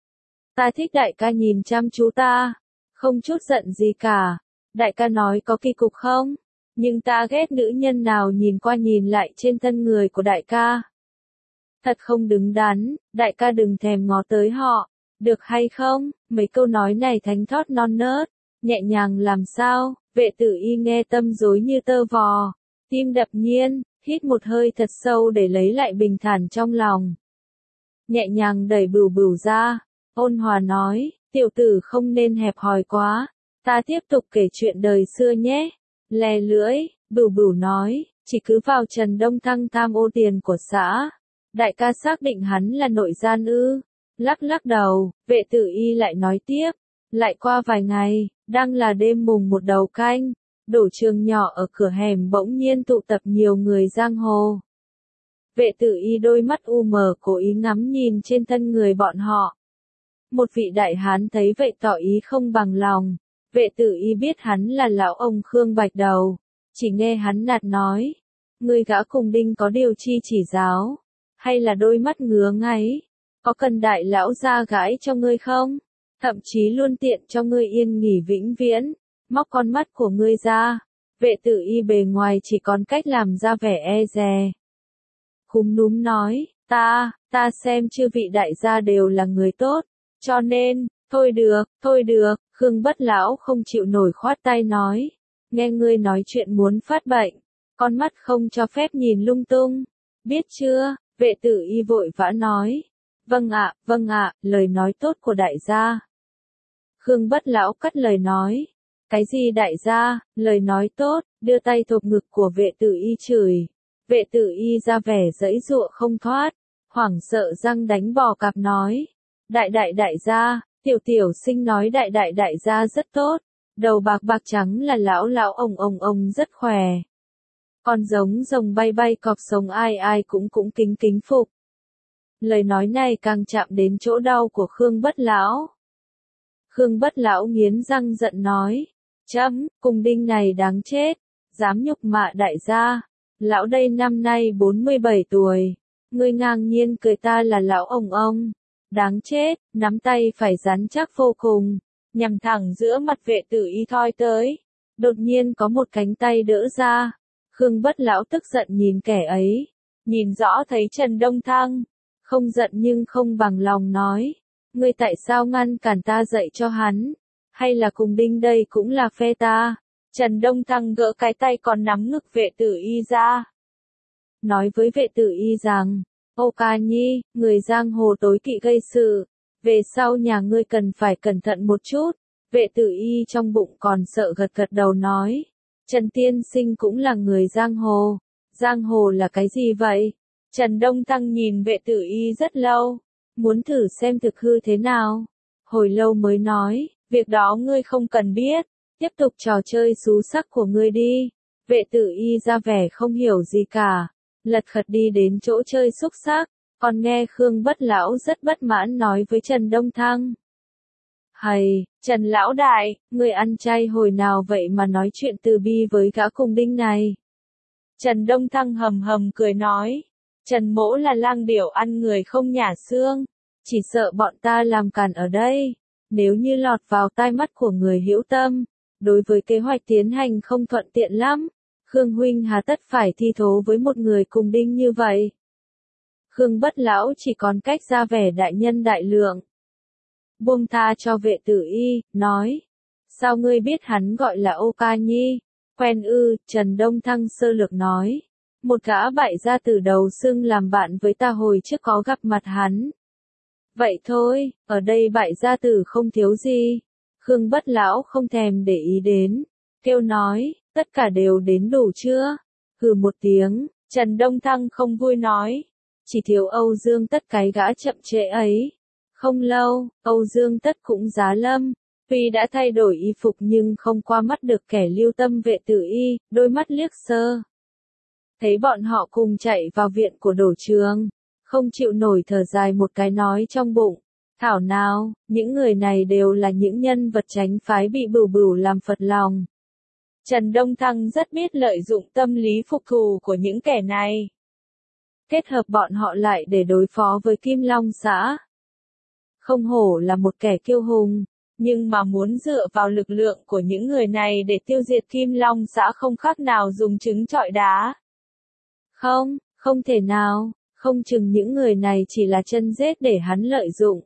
Ta thích đại ca nhìn chăm chú ta, không chút giận gì cả. Đại ca nói có kỳ cục không? Nhưng ta ghét nữ nhân nào nhìn qua nhìn lại trên thân người của đại ca. Thật không đứng đắn, đại ca đừng thèm ngó tới họ, được hay không? Mấy câu nói này thánh thót non nớt, nhẹ nhàng làm sao? Vệ Tử Y nghe tâm rối như tơ vò, tim đập nhiên, hít một hơi thật sâu để lấy lại bình thản trong lòng. Nhẹ nhàng đẩy Bửu Bửu ra, ôn hòa nói, tiểu tử không nên hẹp hòi quá, ta tiếp tục kể chuyện đời xưa nhé. Lè lưỡi, Bửu Bửu nói, chỉ cứ vào Trần Đông Thăng tham ô tiền của xã. Đại ca xác định hắn là nội gian ư? Lắc lắc đầu, Vệ Tử Y lại nói tiếp, lại qua vài ngày, đang là đêm mùng một đầu canh, đổ trường nhỏ ở cửa hẻm bỗng nhiên tụ tập nhiều người giang hồ. Vệ Tử Y đôi mắt u mờ cố ý ngắm nhìn trên thân người bọn họ. Một vị đại hán thấy vậy tỏ ý không bằng lòng. Vệ Tử Y biết hắn là lão ông Khương Bạch Đầu, chỉ nghe hắn nạt nói, ngươi gã cùng đinh có điều chi chỉ giáo, hay là đôi mắt ngứa ngáy, có cần đại lão ra gãi cho ngươi không? Thậm chí luôn tiện cho ngươi yên nghỉ vĩnh viễn, móc con mắt của ngươi ra. Vệ Tử Y bề ngoài chỉ còn cách làm ra vẻ e dè. Khúm núm nói, ta, ta xem chư vị đại gia đều là người tốt, cho nên, thôi được, thôi được. Khương Bất Lão không chịu nổi khoát tay nói, nghe ngươi nói chuyện muốn phát bệnh, con mắt không cho phép nhìn lung tung, biết chưa? Vệ Tử Y vội vã nói, vâng ạ, vâng ạ, lời nói tốt của đại gia. Khương Bất Lão cắt lời nói, cái gì đại gia, lời nói tốt, đưa tay thộp ngực của Vệ Tử Y chửi. Vệ Tử Y ra vẻ giãy giụa không thoát, hoảng sợ răng đánh bò cạp nói, đại đại đại gia. Tiểu tiểu sinh nói đại đại đại gia rất tốt, đầu bạc bạc trắng là lão lão ông ông ông rất khỏe. Còn giống rồng bay bay cọp sống ai ai cũng cũng kính kính phục. Lời nói này càng chạm đến chỗ đau của Khương Bất Lão. Khương Bất Lão nghiến răng giận nói, chấm, cùng đinh này đáng chết, dám nhục mạ đại gia. Lão đây năm nay bốn mươi bảy tuổi, ngươi ngang nhiên cười ta là lão ông ông. Đáng chết, nắm tay phải rắn chắc vô cùng, nhằm thẳng giữa mặt Vệ Tử Y thoi tới. Đột nhiên có một cánh tay đỡ ra. Khương Bất Lão tức giận nhìn kẻ ấy, nhìn rõ thấy Trần Đông Thăng, không giận nhưng không bằng lòng nói, ngươi tại sao ngăn cản ta dạy cho hắn, hay là cùng đinh đây cũng là phe ta? Trần Đông Thăng gỡ cái tay còn nắm ngực Vệ Tử Y ra, nói với Vệ Tử Y rằng, Ô Ca Nhi, người giang hồ tối kỵ gây sự, về sau nhà ngươi cần phải cẩn thận một chút. Vệ Tử Y trong bụng còn sợ gật gật đầu nói, Trần tiên sinh cũng là người giang hồ. Giang hồ là cái gì vậy? Trần Đông Thăng nhìn Vệ Tử Y rất lâu, muốn thử xem thực hư thế nào. Hồi lâu mới nói, việc đó ngươi không cần biết, tiếp tục trò chơi xú sắc của ngươi đi. Vệ Tử Y ra vẻ không hiểu gì cả, lật khật đi đến chỗ chơi xúc sắc, còn nghe Khương Bất Lão rất bất mãn nói với Trần Đông Thăng. Hầy, Trần Lão Đại, người ăn chay hồi nào vậy mà nói chuyện từ bi với gã cùng đinh này? Trần Đông Thăng hầm hầm cười nói. Trần Mỗ là lang điểu ăn người không nhả xương. Chỉ sợ bọn ta làm càn ở đây. Nếu như lọt vào tai mắt của người hữu tâm. Đối với kế hoạch tiến hành không thuận tiện lắm. Khương huynh hà tất phải thi thố với một người cùng đinh như vậy. Khương Bất Lão chỉ còn cách ra vẻ đại nhân đại lượng. Buông tha cho Vệ Tử Y, nói. Sao ngươi biết hắn gọi là Ô Ca Nhi? Quen ư, Trần Đông Thăng sơ lược nói. Một gã bại gia từ đầu xưng làm bạn với ta hồi trước có gặp mặt hắn. Vậy thôi, ở đây bại gia tử không thiếu gì. Khương Bất Lão không thèm để ý đến. Kêu nói, tất cả đều đến đủ chưa? Hừ một tiếng, Trần Đông Thăng không vui nói. Chỉ thiếu Âu Dương Tất cái gã chậm trễ ấy. Không lâu, Âu Dương Tất cũng giá lâm. Tuy đã thay đổi y phục nhưng không qua mắt được kẻ lưu tâm Vệ Tử Y, đôi mắt liếc sơ. Thấy bọn họ cùng chạy vào viện của Đổ Trường. Không chịu nổi thở dài một cái nói trong bụng. Thảo nào, những người này đều là những nhân vật tránh phái bị bửu bửu làm phật lòng. Trần Đông Thăng rất biết lợi dụng tâm lý phục thù của những kẻ này. Kết hợp bọn họ lại để đối phó với Kim Long xã. Không hổ là một kẻ kiêu hùng, nhưng mà muốn dựa vào lực lượng của những người này để tiêu diệt Kim Long xã không khác nào dùng trứng trọi đá. Không, không thể nào, không chừng những người này chỉ là chân rết để hắn lợi dụng.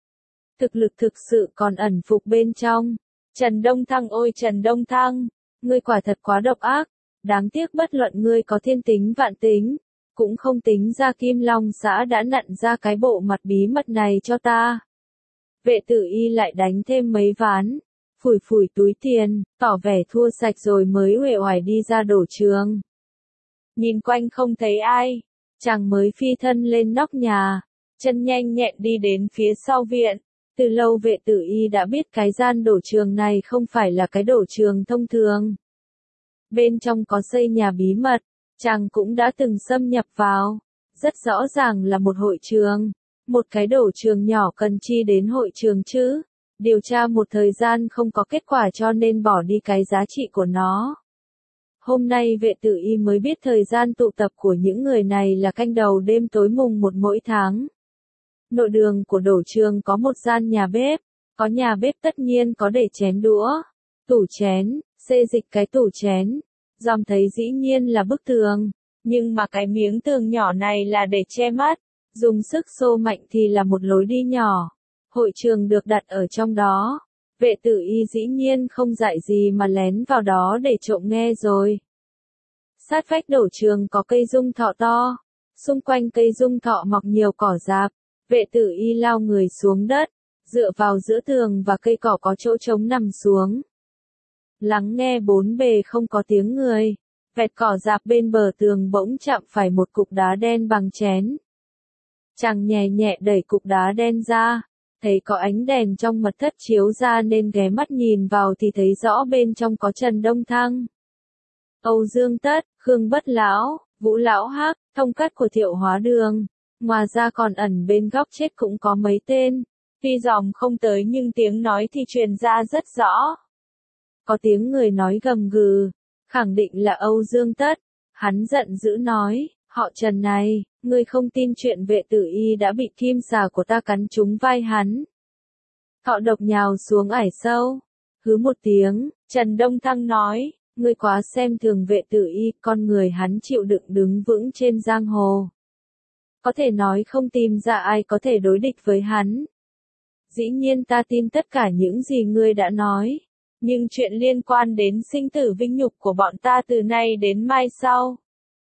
Thực lực thực sự còn ẩn phục bên trong. Trần Đông Thăng ôi Trần Đông Thăng, ngươi quả thật quá độc ác, đáng tiếc bất luận ngươi có thiên tính vạn tính, cũng không tính ra Kim Long xã đã nặn ra cái bộ mặt bí mật này cho ta. Vệ Tử Y lại đánh thêm mấy ván, phủi phủi túi tiền, tỏ vẻ thua sạch rồi mới uể oải đi ra Đổ Trường. Nhìn quanh không thấy ai, chàng mới phi thân lên nóc nhà, chân nhanh nhẹn đi đến phía sau viện. Từ lâu Vệ Tử Y đã biết cái gian Đổ Trường này không phải là cái Đổ Trường thông thường. Bên trong có xây nhà bí mật, chàng cũng đã từng xâm nhập vào. Rất rõ ràng là một hội trường. Một cái Đổ Trường nhỏ cần chi đến hội trường chứ. Điều tra một thời gian không có kết quả cho nên bỏ đi cái giá trị của nó. Hôm nay Vệ Tử Y mới biết thời gian tụ tập của những người này là canh đầu đêm tối mùng một mỗi tháng. Nội đường của Đổ Trường có một gian nhà bếp, có nhà bếp tất nhiên có để chén đũa, tủ chén, xê dịch cái tủ chén, dòm thấy dĩ nhiên là bức tường, nhưng mà cái miếng tường nhỏ này là để che mắt, dùng sức xô mạnh thì là một lối đi nhỏ, hội trường được đặt ở trong đó. Vệ Tử Y dĩ nhiên không dạy gì mà lén vào đó để trộm nghe rồi. Sát vách Đổ Trường có cây dung thọ to, xung quanh cây dung thọ mọc nhiều cỏ rạp. Vệ Tử Y lao người xuống đất, dựa vào giữa tường và cây cỏ có chỗ trống nằm xuống. Lắng nghe bốn bề không có tiếng người, vẹt cỏ rạp bên bờ tường bỗng chạm phải một cục đá đen bằng chén. Chàng nhẹ nhẹ đẩy cục đá đen ra, thấy có ánh đèn trong mật thất chiếu ra nên ghé mắt nhìn vào thì thấy rõ bên trong có Trần Đông Thăng, Âu Dương Tất, Khương Bất Lão, Vũ Lão Hắc, Thông Cắt của Thiệu Hóa Đường. Ngoài ra còn ẩn bên góc chết cũng có mấy tên, tuy dòm không tới nhưng tiếng nói thì truyền ra rất rõ. Có tiếng người nói gầm gừ, khẳng định là Âu Dương Tất, hắn giận dữ nói, họ Trần này, ngươi không tin chuyện Vệ Tử Y đã bị kim xà của ta cắn trúng vai hắn. Họ độc nhào xuống ải sâu, hứ một tiếng, Trần Đông Thăng nói, ngươi quá xem thường Vệ Tử Y, con người hắn chịu đựng đứng vững trên giang hồ. Có thể nói không tìm ra ai có thể đối địch với hắn. Dĩ nhiên ta tin tất cả những gì ngươi đã nói, nhưng chuyện liên quan đến sinh tử vinh nhục của bọn ta từ nay đến mai sau.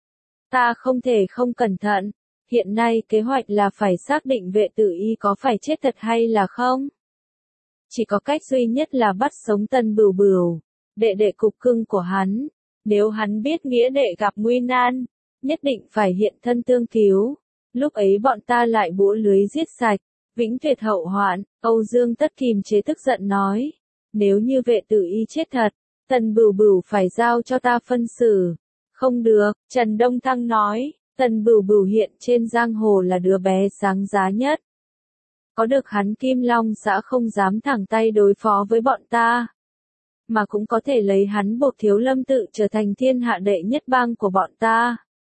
Ta không thể không cẩn thận, hiện nay kế hoạch là phải xác định Vệ Tử Y có phải chết thật hay là không. Chỉ có cách duy nhất là bắt sống Tân Bửu Bửu, đệ đệ cục cưng của hắn, nếu hắn biết nghĩa đệ gặp nguy nan, nhất định phải hiện thân tương cứu. Lúc ấy bọn ta lại bủa lưới giết sạch, vĩnh tuyệt hậu hoạn. Âu Dương Tất kìm chế tức giận nói, nếu như Vệ Tử Y chết thật, Tần Bửu Bửu phải giao cho ta phân xử. Không được, Trần Đông Thăng nói, Tần Bửu Bửu hiện trên giang hồ là đứa bé sáng giá nhất. Có được hắn Kim Long xã không dám thẳng tay đối phó với bọn ta. mà cũng có thể lấy hắn buộc Thiếu Lâm tự trở thành thiên hạ đệ nhất bang của bọn ta.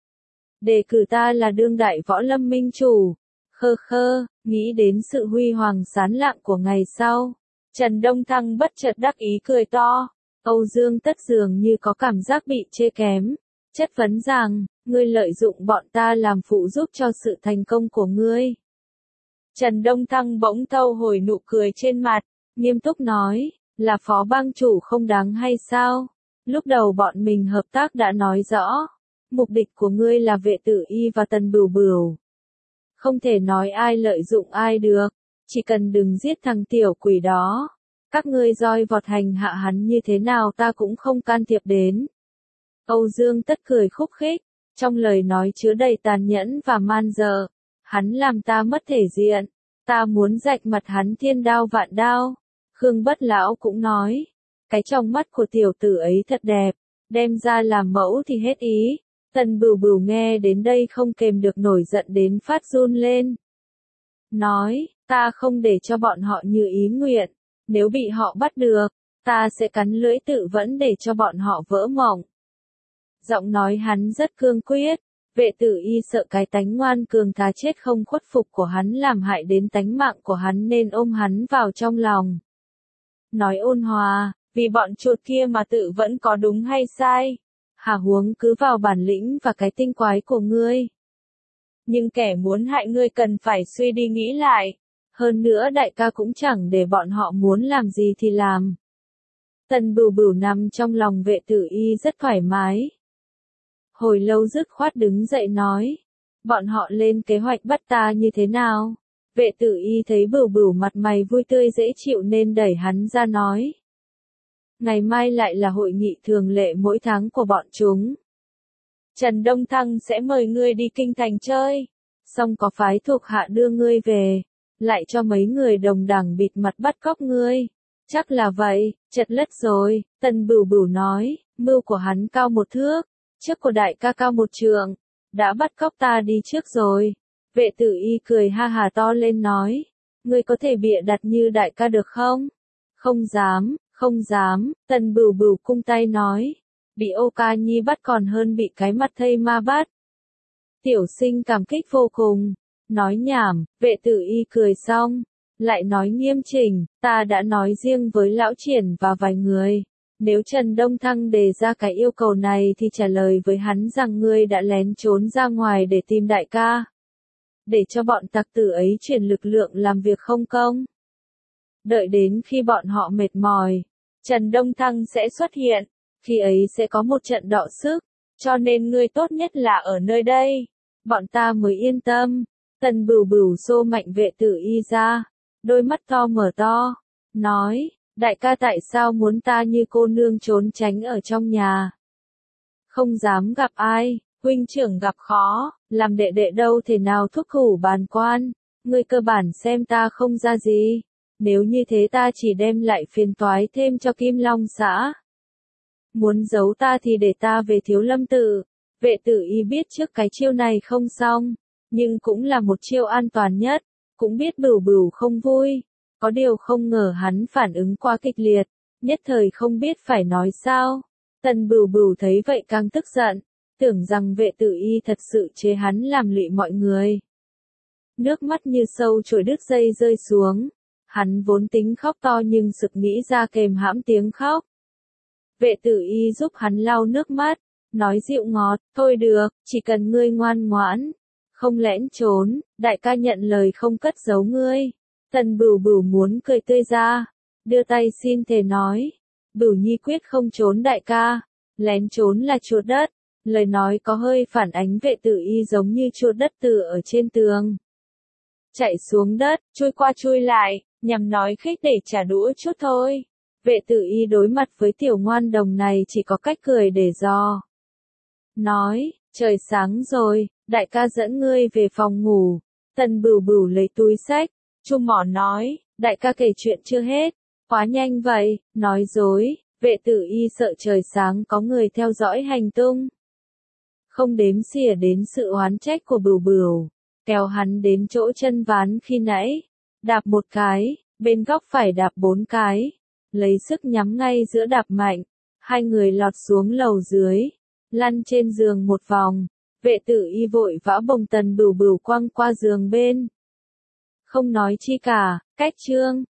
Đề cử ta là đương đại võ lâm minh chủ. Khơ khơ, nghĩ đến sự huy hoàng sáng lạng của ngày sau. Trần Đông Thăng bất chợt đắc ý cười to. Âu Dương Tất dường như có cảm giác bị chê kém. Chất vấn rằng, ngươi lợi dụng bọn ta làm phụ giúp cho sự thành công của ngươi. Trần Đông Thăng bỗng thâu hồi nụ cười trên mặt, nghiêm túc nói, là phó bang chủ không đáng hay sao? Lúc đầu bọn mình hợp tác đã nói rõ, mục đích của ngươi là Vệ Tử Y và Tần Bửu Bửu. Không thể nói ai lợi dụng ai được, chỉ cần đừng giết thằng tiểu quỷ đó. Các ngươi roi vọt hành hạ hắn như thế nào ta cũng không can thiệp đến. Âu Dương Tất cười khúc khích, trong lời nói chứa đầy tàn nhẫn và man dợ. Hắn làm ta mất thể diện, ta muốn rạch mặt hắn thiên đao vạn đao. Khương Bất Lão cũng nói, cái trong mắt của tiểu tử ấy thật đẹp, đem ra làm mẫu thì hết ý. Tần Bửu Bửu nghe đến đây không kềm được nổi giận đến phát run lên. Nói, ta không để cho bọn họ như ý nguyện, nếu bị họ bắt được, ta sẽ cắn lưỡi tự vẫn để cho bọn họ vỡ mộng. Giọng nói hắn rất cương quyết, Vệ Tử Y sợ cái tánh ngoan cường thà chết không khuất phục của hắn làm hại đến tánh mạng của hắn nên ôm hắn vào trong lòng. Nói ôn hòa, vì bọn chuột kia mà tự vẫn có đúng hay sai. Hà huống cứ vào bản lĩnh và cái tinh quái của ngươi. Nhưng kẻ muốn hại ngươi cần phải suy đi nghĩ lại. Hơn nữa đại ca cũng chẳng để bọn họ muốn làm gì thì làm. Tần Bửu Bửu nằm trong lòng Vệ Tử Y rất thoải mái. Hồi lâu dứt khoát đứng dậy nói. Bọn họ lên kế hoạch bắt ta như thế nào? Vệ Tử Y thấy Bửu Bửu mặt mày vui tươi dễ chịu nên đẩy hắn ra nói. Ngày mai lại là hội nghị thường lệ mỗi tháng của bọn chúng. Trần Đông Thăng sẽ mời ngươi đi kinh thành chơi. Xong có phái thuộc hạ đưa ngươi về. Lại cho mấy người đồng đảng bịt mặt bắt cóc ngươi. Chắc là vậy, chật lất rồi. Tần Bửu Bửu nói, mưu của hắn cao một thước. Trước của đại ca cao một trượng. Đã bắt cóc ta đi trước rồi. Vệ Tử Y cười ha hà to lên nói. Ngươi có thể bịa đặt như đại ca được không? Không dám. Không dám, Tần Bửu Bửu cung tay nói. Bị Ô Ca Nhi bắt còn hơn bị cái mặt thây ma bắt. Tiểu sinh cảm kích vô cùng. Nói nhảm, Vệ Tử Y cười xong. Lại nói nghiêm chỉnh, ta đã nói riêng với Lão Triển và vài người. Nếu Trần Đông Thăng đề ra cái yêu cầu này thì trả lời với hắn rằng ngươi đã lén trốn ra ngoài để tìm đại ca. Để cho bọn tặc tử ấy chuyển lực lượng làm việc không công. Đợi đến khi bọn họ mệt mỏi, Trần Đông Thăng sẽ xuất hiện, khi ấy sẽ có một trận đọ sức, cho nên ngươi tốt nhất là ở nơi đây, bọn ta mới yên tâm. Tần Bửu Bửu xô mạnh Vệ Tử Y ra, đôi mắt to mở to, nói, đại ca tại sao muốn ta như cô nương trốn tránh ở trong nhà? Không dám gặp ai, huynh trưởng gặp khó, làm đệ đệ đâu thể nào thúc thủ bàn quan, ngươi cơ bản xem ta không ra gì. Nếu như thế ta chỉ đem lại phiền toái thêm cho Kim Long xã. Muốn giấu ta thì để ta về Thiếu Lâm tự. Vệ Tử Y biết trước cái chiêu này không xong, nhưng cũng là một chiêu an toàn nhất, cũng biết Bửu Bửu không vui. Có điều không ngờ hắn phản ứng quá kịch liệt, nhất thời không biết phải nói sao. Tần Bửu Bửu thấy vậy càng tức giận, tưởng rằng Vệ Tử Y thật sự chế hắn làm lụy mọi người. Nước mắt như sâu chổi đứt dây rơi xuống. Hắn vốn tính khóc to nhưng sực nghĩ ra kềm hãm tiếng khóc. Vệ Tử Y giúp hắn lau nước mắt, nói dịu ngọt, thôi được, chỉ cần ngươi ngoan ngoãn, không lẽn trốn, đại ca nhận lời không cất giấu ngươi. Tần Bửu Bửu muốn cười tươi ra, đưa tay xin thề nói, Bửu Nhi quyết không trốn đại ca, lén trốn là chuột đất. Lời nói có hơi phản ánh Vệ Tử Y giống như chuột đất từ ở trên tường. Chạy xuống đất, chui qua chui lại, nhằm nói khích để trả đũa chút thôi. Vệ Tử Y đối mặt với tiểu ngoan đồng này chỉ có cách cười để dò. Nói, trời sáng rồi, đại ca dẫn ngươi về phòng ngủ. Tần Bửu Bửu lấy túi xách, Chu Mỏ nói, đại ca kể chuyện chưa hết, quá nhanh vậy, nói dối. Vệ Tử Y sợ trời sáng có người theo dõi hành tung. Không đếm xỉa đến sự oán trách của Bửu Bửu, kéo hắn đến chỗ chân ván khi nãy, đạp một cái, bên góc phải đạp bốn cái, lấy sức nhắm ngay giữa đạp mạnh. Hai người lọt xuống lầu dưới, lăn trên giường một vòng. Vệ tử y vội vã bồng Tần Bửu Bửu quăng qua giường bên. Không nói chi cả, cách trương.